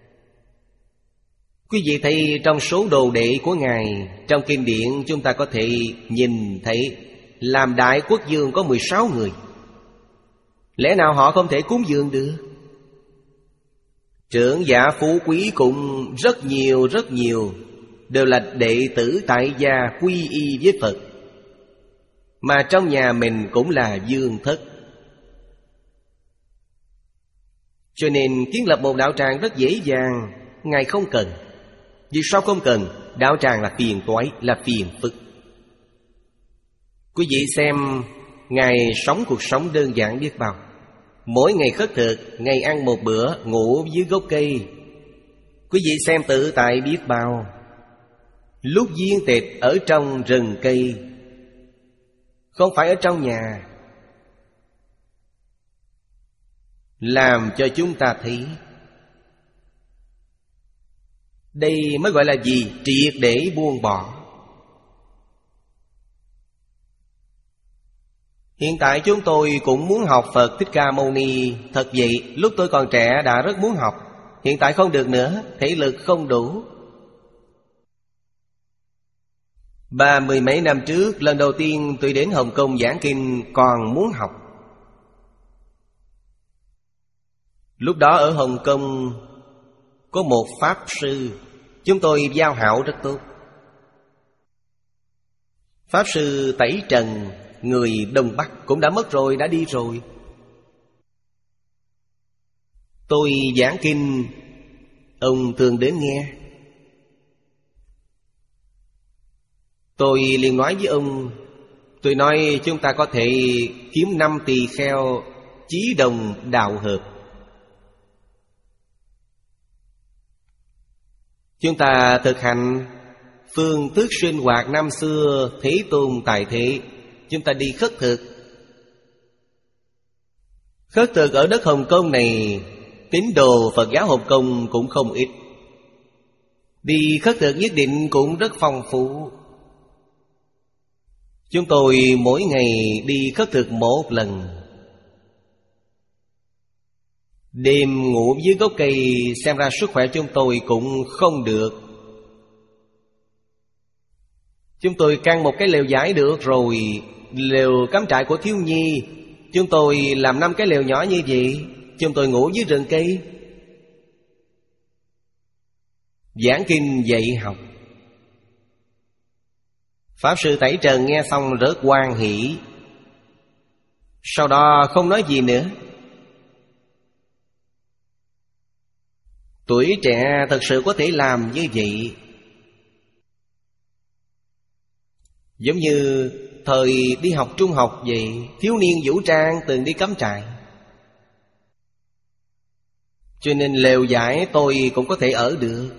Quý vị thấy trong số đồ đệ của Ngài, trong kinh điển chúng ta có thể nhìn thấy làm đại quốc vương có mười sáu người. Lẽ nào họ không thể cúng dường được? Trưởng giả phú quý cũng rất nhiều rất nhiều, đều là đệ tử tại gia quy y với Phật. Mà trong nhà mình cũng là dương thất. Cho nên kiến lập một đạo tràng rất dễ dàng. Ngài không cần. Vì sao không cần? Đạo tràng là phiền toái, là phiền phức. Quý vị xem Ngài sống cuộc sống đơn giản biết bao. Mỗi ngày khất thực, ngày ăn một bữa, ngủ dưới gốc cây. Quý vị xem tự tại biết bao. Lúc viên tịch ở trong rừng cây, không phải ở trong nhà. Làm cho chúng ta thấy đây mới gọi là gì? Triệt để buông bỏ. Hiện tại chúng tôi cũng muốn học Phật Thích Ca Mâu Ni. Thật vậy, lúc tôi còn trẻ đã rất muốn học. Hiện tại không được nữa, thể lực không đủ. Ba mươi mấy năm trước, lần đầu tiên tôi đến Hồng Kông giảng kinh còn muốn học. Lúc đó ở Hồng Kông có một Pháp Sư, chúng tôi giao hảo rất tốt. Pháp Sư Tẩy Trần, người Đông Bắc, cũng đã mất rồi, đã đi rồi. Tôi giảng kinh, ông thường đến nghe. Tôi liền nói với ông, tôi nói chúng ta có thể kiếm năm tỳ kheo chí đồng đạo hợp. Chúng ta thực hành phương thức sinh hoạt năm xưa Thế Tôn tại thế. Chúng ta đi khất thực. Khất thực ở đất Hồng Kông này, tín đồ Phật giáo Hồng Kông cũng không ít. Đi khất thực nhất định cũng rất phong phú. Chúng tôi mỗi ngày đi khất thực một lần. Đêm ngủ dưới gốc cây, xem ra sức khỏe chúng tôi cũng không được. Chúng tôi căn một cái lều vải được rồi. Lều cắm trại của thiếu nhi, chúng tôi làm năm cái lều nhỏ như vậy. Chúng tôi ngủ dưới rừng cây, giảng kinh dạy học. Pháp Sư Tẩy Trần nghe xong rất hoan hỷ. Sau đó không nói gì nữa. Tuổi trẻ thật sự có thể làm như vậy. Giống như thời đi học trung học vậy, thiếu niên vũ trang từng đi cắm trại. Cho nên lều vải tôi cũng có thể ở được.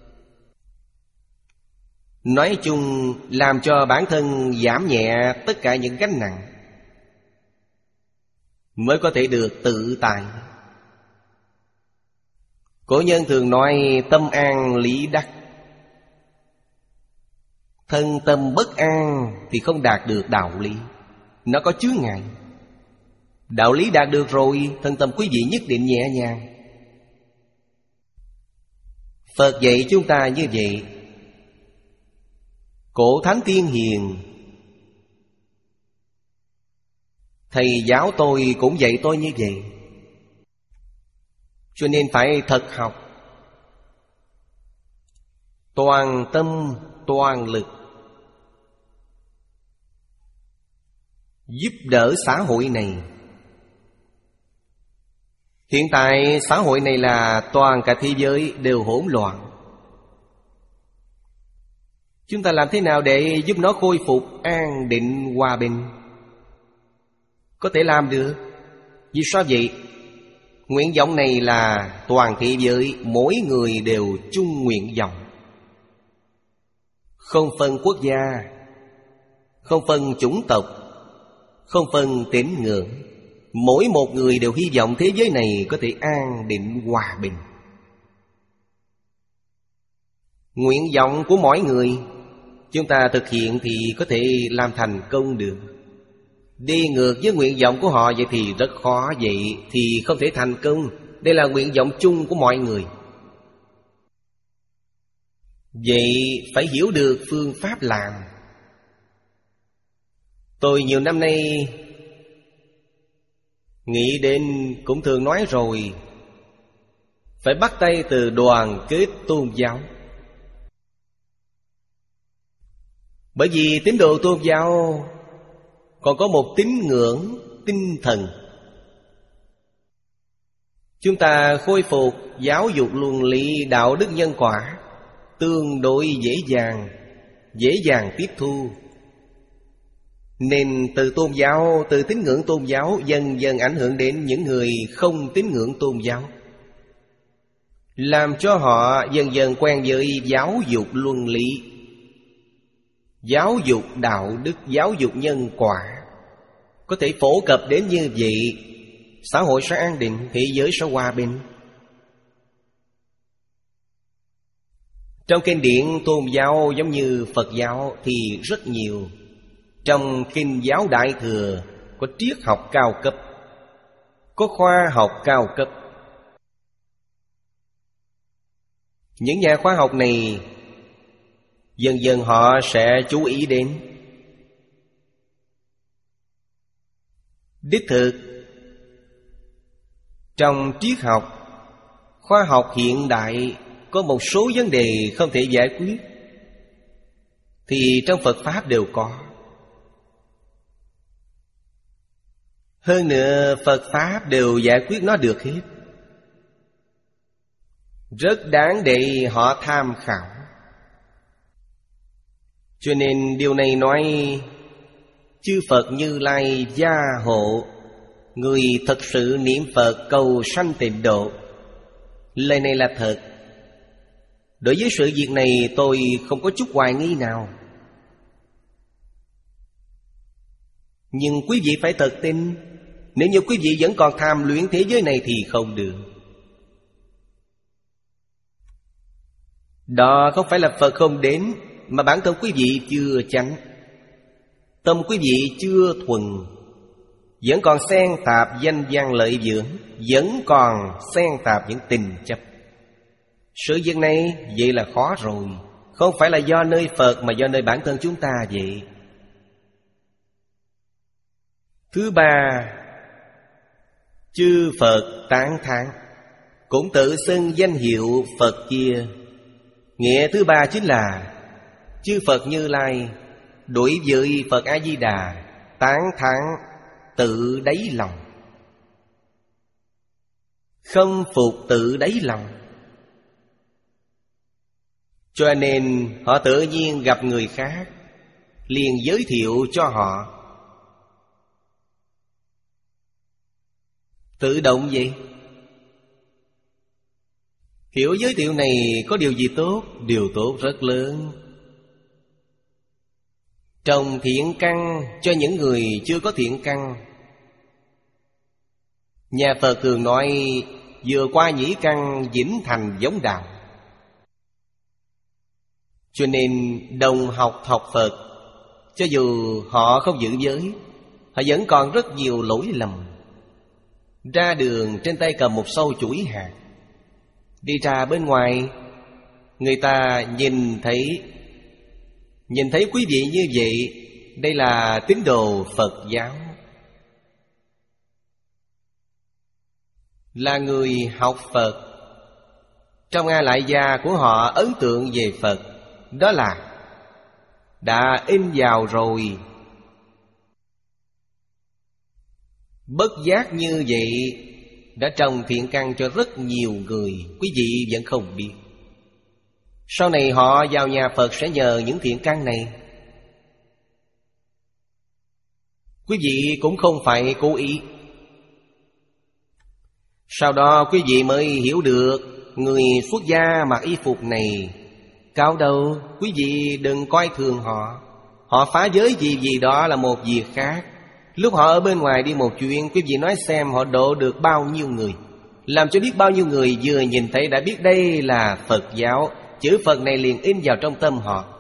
Nói chung làm cho bản thân giảm nhẹ tất cả những gánh nặng, mới có thể được tự tại. Cổ nhân thường nói tâm an lý đắc. Thân tâm bất an thì không đạt được đạo lý, nó có chướng ngại. Đạo lý đạt được rồi, thân tâm quý vị nhất định nhẹ nhàng. Phật dạy chúng ta như vậy. Cổ thánh tiên hiền, thầy giáo tôi cũng dạy tôi như vậy. Cho nên phải thật học, toàn tâm toàn lực, giúp đỡ xã hội này. Hiện tại xã hội này là toàn cả thế giới đều hỗn loạn. Chúng ta làm thế nào để giúp nó khôi phục an định hòa bình? Có thể làm được. Vì sao vậy? Nguyện vọng này là toàn thế giới, mỗi người đều chung nguyện vọng, không phân quốc gia, không phân chủng tộc, không phân tín ngưỡng. Mỗi một người đều hy vọng thế giới này có thể an định hòa bình. Nguyện vọng của mỗi người chúng ta thực hiện thì có thể làm thành công được. Đi ngược với nguyện vọng của họ vậy thì rất khó, vậy thì không thể thành công. Đây là nguyện vọng chung của mọi người. Vậy phải hiểu được phương pháp làm. Tôi nhiều năm nay nghĩ đến, cũng thường nói rồi, phải bắt tay từ đoàn kết tôn giáo. Bởi vì tín đồ tôn giáo còn có một tín ngưỡng tinh thần. Chúng ta khôi phục giáo dục luân lý đạo đức nhân quả tương đối dễ dàng, dễ dàng tiếp thu. Nên từ tôn giáo, từ tín ngưỡng tôn giáo dần dần ảnh hưởng đến những người không tín ngưỡng tôn giáo, làm cho họ dần dần quen với giáo dục luân lý, giáo dục đạo đức, giáo dục nhân quả. Có thể phổ cập đến như vậy, xã hội sẽ an định, thế giới sẽ hòa bình. Trong kinh điển tôn giáo giống như Phật giáo thì rất nhiều. Trong kinh giáo Đại Thừa có triết học cao cấp, có khoa học cao cấp. Những nhà khoa học này dần dần họ sẽ chú ý đến. Đích thực, trong triết học, khoa học hiện đại có một số vấn đề không thể giải quyết, thì trong Phật Pháp đều có. Hơn nữa Phật Pháp đều giải quyết nó được hết, rất đáng để họ tham khảo. Cho nên điều này nói chư Phật Như Lai gia hộ người thật sự niệm Phật cầu sanh tịnh độ. Lời này là thật. Đối với sự việc này tôi không có chút hoài nghi nào. Nhưng quý vị phải thật tin. Nếu như quý vị vẫn còn tham luyến thế giới này thì không được. Đó không phải là Phật không đến, mà bản thân quý vị chưa chánh, tâm quý vị chưa thuần, vẫn còn xen tạp danh văn lợi dưỡng, vẫn còn xen tạp những tình chấp. Sự việc này vậy là khó rồi. Không phải là do nơi Phật mà do nơi bản thân chúng ta vậy. Thứ ba, chư Phật tán thán, cũng tự xưng danh hiệu Phật kia. Nghĩa thứ ba chính là chư Phật Như Lai đối với Phật A-di-đà tán thán tự đáy lòng, khâm phục tự đáy lòng. Cho nên họ tự nhiên gặp người khác liền giới thiệu cho họ. Tự động vậy. Kiểu giới thiệu này có điều gì tốt? Điều tốt rất lớn. Trồng thiện căn cho những người chưa có thiện căn. Nhà Phật thường nói vừa qua nhĩ căn vĩnh thành giống đạo. Cho nên đồng học học Phật, cho dù họ không giữ giới, họ vẫn còn rất nhiều lỗi lầm. Ra đường trên tay cầm một sâu chuỗi hạt, đi ra bên ngoài, người ta nhìn thấy Nhìn thấy quý vị như vậy, đây là tín đồ Phật giáo, là người học Phật. Trong A Lại Gia của họ ấn tượng về Phật, đó là đã in vào rồi. Bất giác như vậy đã trồng thiện căn cho rất nhiều người, quý vị vẫn không biết. Sau này họ vào nhà Phật sẽ nhờ những thiện căn này. Quý vị cũng không phải cố ý. Sau đó quý vị mới hiểu được người xuất gia mặc y phục này cao đầu. Quý vị đừng coi thường họ. Họ phá giới gì gì đó là một việc khác. Lúc họ ở bên ngoài đi một chuyến, quý vị nói xem họ độ được bao nhiêu người, làm cho biết bao nhiêu người vừa nhìn thấy đã biết đây là Phật giáo. Chữ Phật này liền in vào trong tâm họ.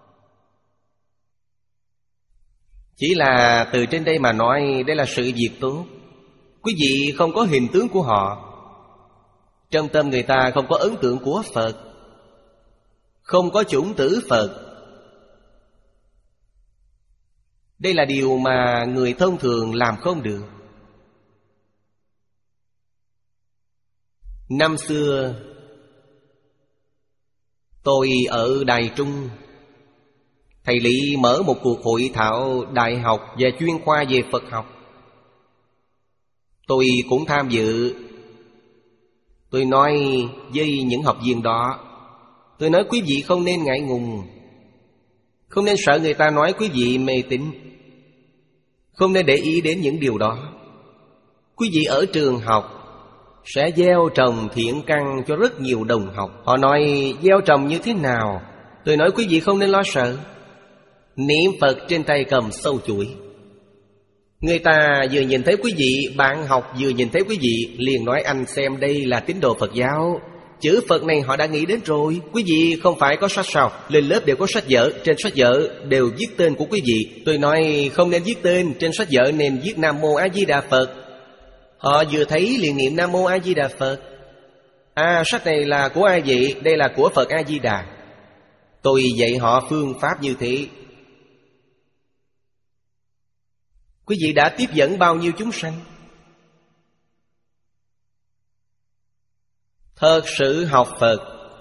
Chỉ là từ trên đây mà nói đây là sự việc tốt. Quý vị không có hình tướng của họ, trong tâm người ta không có ấn tượng của Phật, không có chủng tử Phật. Đây là điều mà người thông thường làm không được. Năm xưa tôi ở Đài Trung, thầy Lý mở một cuộc hội thảo đại học và chuyên khoa về Phật học. Tôi cũng tham dự. Tôi nói với những học viên đó, tôi nói quý vị không nên ngại ngùng, không nên sợ người ta nói quý vị mê tín, không nên để ý đến những điều đó. Quý vị ở trường học sẽ gieo trồng thiện căn cho rất nhiều đồng học. Họ nói gieo trồng như thế nào? Tôi nói quý vị không nên lo sợ. Niệm Phật trên tay cầm sâu chuỗi. Người ta vừa nhìn thấy quý vị, bạn học vừa nhìn thấy quý vị, liền nói anh xem đây là tín đồ Phật giáo. Chữ Phật này họ đã nghĩ đến rồi. Quý vị không phải có sách sao? Lên lớp đều có sách vở, trên sách vở đều viết tên của quý vị. Tôi nói không nên viết tên, trên sách vở nên viết Nam Mô A Di Đà Phật. Họ vừa thấy liền niệm Nam Mô A Di Đà Phật. À, sách này là của ai vậy? Đây là của Phật A Di Đà. Tôi dạy họ phương pháp như thế. Quý vị đã tiếp dẫn bao nhiêu chúng sanh? Thật sự học Phật,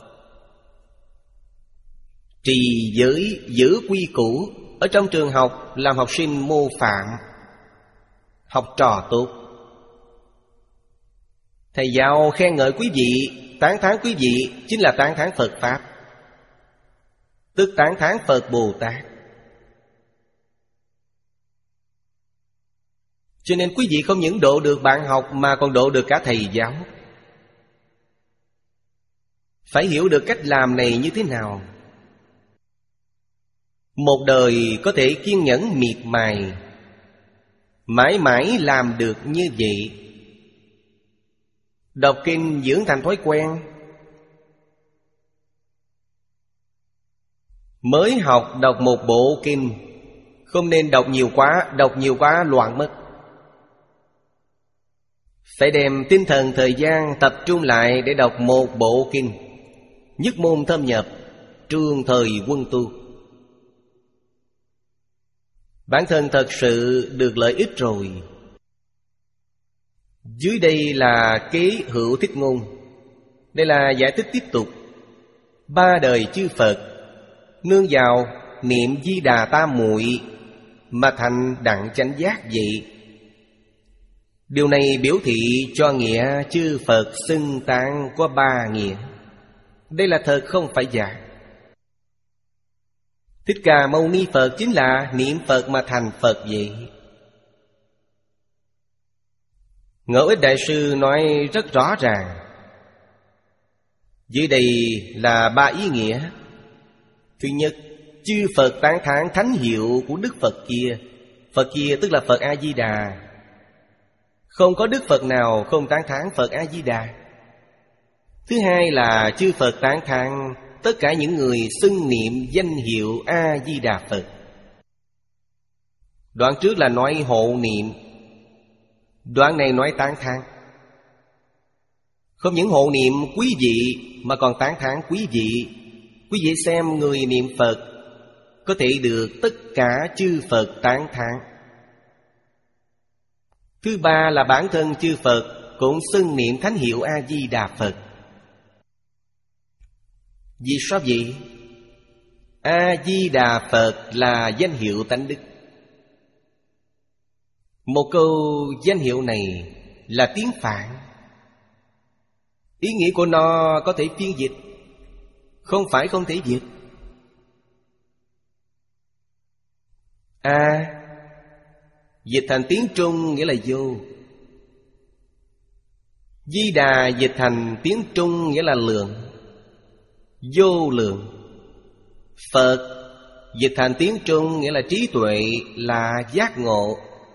trì giới, giữ quy củ. Ở trong trường học làm học sinh mô phạm, học trò tốt. Thầy giáo khen ngợi quý vị, tán thán quý vị, chính là tán thán Phật Pháp, tức tán thán Phật Bồ Tát. Cho nên quý vị không những độ được bạn học mà còn độ được cả thầy giáo. Phải hiểu được cách làm này như thế nào. Một đời có thể kiên nhẫn miệt mài, mãi mãi làm được như vậy. Đọc kinh dưỡng thành thói quen. Mới học đọc một bộ kinh, không nên đọc nhiều quá, đọc nhiều quá loạn mất. Phải đem tinh thần thời gian tập trung lại để đọc một bộ kinh, nhất môn thâm nhập, trường thời quân tu. Bản thân thật sự được lợi ích rồi. Dưới đây là kế Hữu Thích Ngôn. Đây là giải thích tiếp tục. Ba đời chư Phật nương vào niệm Di Đà Tam Muội mà thành đặng chánh giác vậy. Điều này biểu thị cho nghĩa chư Phật xưng tán có ba nghĩa. Đây là thật không phải giả. Thích Ca Mâu Ni Phật chính là niệm Phật mà thành Phật vậy. Ngẫu Ích Đại Sư nói rất rõ ràng. Dưới đây là ba ý nghĩa. Thứ nhất, chư Phật tán thán thánh hiệu của Đức Phật kia. Phật kia tức là Phật A-di-đà. Không có Đức Phật nào không tán thán Phật A-di-đà. Thứ hai là chư Phật tán thán tất cả những người xưng niệm danh hiệu A-di-đà Phật. Đoạn trước là nói hộ niệm, đoạn này nói tán thán. Không những hộ niệm quý vị mà còn tán thán quý vị. Quý vị xem người niệm Phật có thể được tất cả chư Phật tán thán. Thứ ba là bản thân chư Phật cũng xưng niệm thánh hiệu A-di-đà Phật. Vì sao vậy? A-di-đà Phật là danh hiệu tánh đức. Một câu danh hiệu này là tiếng Phạn. Ý nghĩa của nó có thể phiên dịch, không phải không thể dịch. A dịch thành tiếng Trung nghĩa là vô. Di Đà dịch thành tiếng Trung nghĩa là lượng, vô lượng. Phật dịch thành tiếng Trung nghĩa là trí tuệ, là giác ngộ.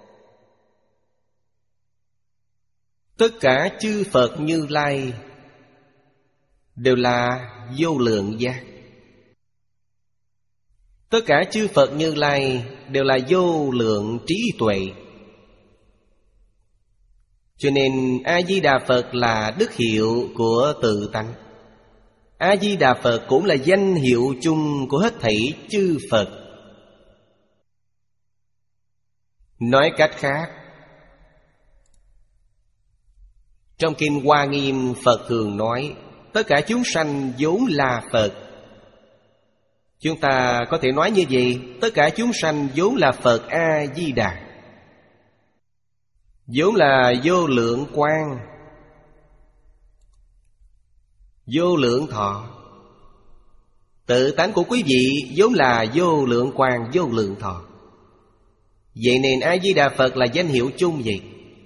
Tất cả chư Phật Như Lai đều là vô lượng giác. Tất cả chư Phật Như Lai đều là vô lượng trí tuệ. Cho nên A-di-đà Phật là đức hiệu của tự tánh. A-di-đà Phật cũng là danh hiệu chung của hết thảy chư Phật. Nói cách khác, trong Kinh Hoa Nghiêm Phật thường nói tất cả chúng sanh vốn là Phật. Chúng ta có thể nói như vậy, tất cả chúng sanh vốn là Phật A-di-đà, vốn là vô lượng quang, vô lượng thọ. Tự tánh của quý vị vốn là vô lượng quang, vô lượng thọ. Vậy nên A-di-đà Phật là danh hiệu chung vậy.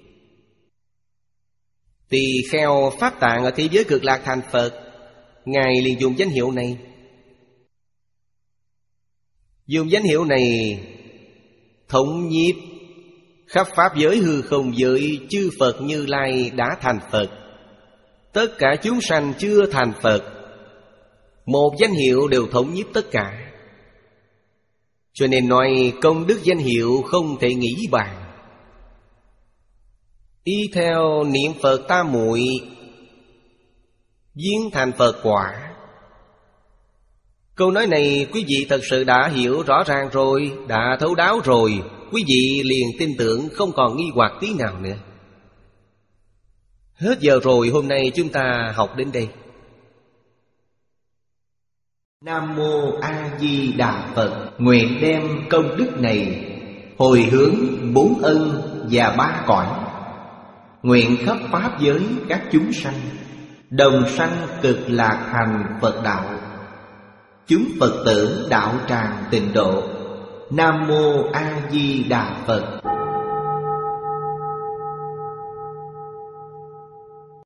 Tỳ kheo Pháp Tạng ở thế giới Cực Lạc thành Phật, Ngài liền dùng danh hiệu này. Dùng danh hiệu này thống nhiếp khắp pháp giới hư không giới, chư Phật Như Lai đã thành Phật. Tất cả chúng sanh chưa thành Phật, một danh hiệu đều thống nhiếp tất cả. Cho nên nói công đức danh hiệu không thể nghĩ bàn. Y theo niệm Phật tam muội viên thành Phật quả. Câu nói này quý vị thật sự đã hiểu rõ ràng rồi, đã thấu đáo rồi, quý vị liền tin tưởng, không còn nghi hoặc tí nào nữa. Hết giờ rồi, hôm nay chúng ta học đến đây. Nam Mô A Di Đà Phật. Nguyện đem công đức này hồi hướng bốn ân và ba cõi, nguyện khắp pháp giới các chúng sanh đồng sanh cực lạc thành Phật đạo, chúng Phật tử đạo tràng tịnh độ. Nam Mô A Di Đà Phật.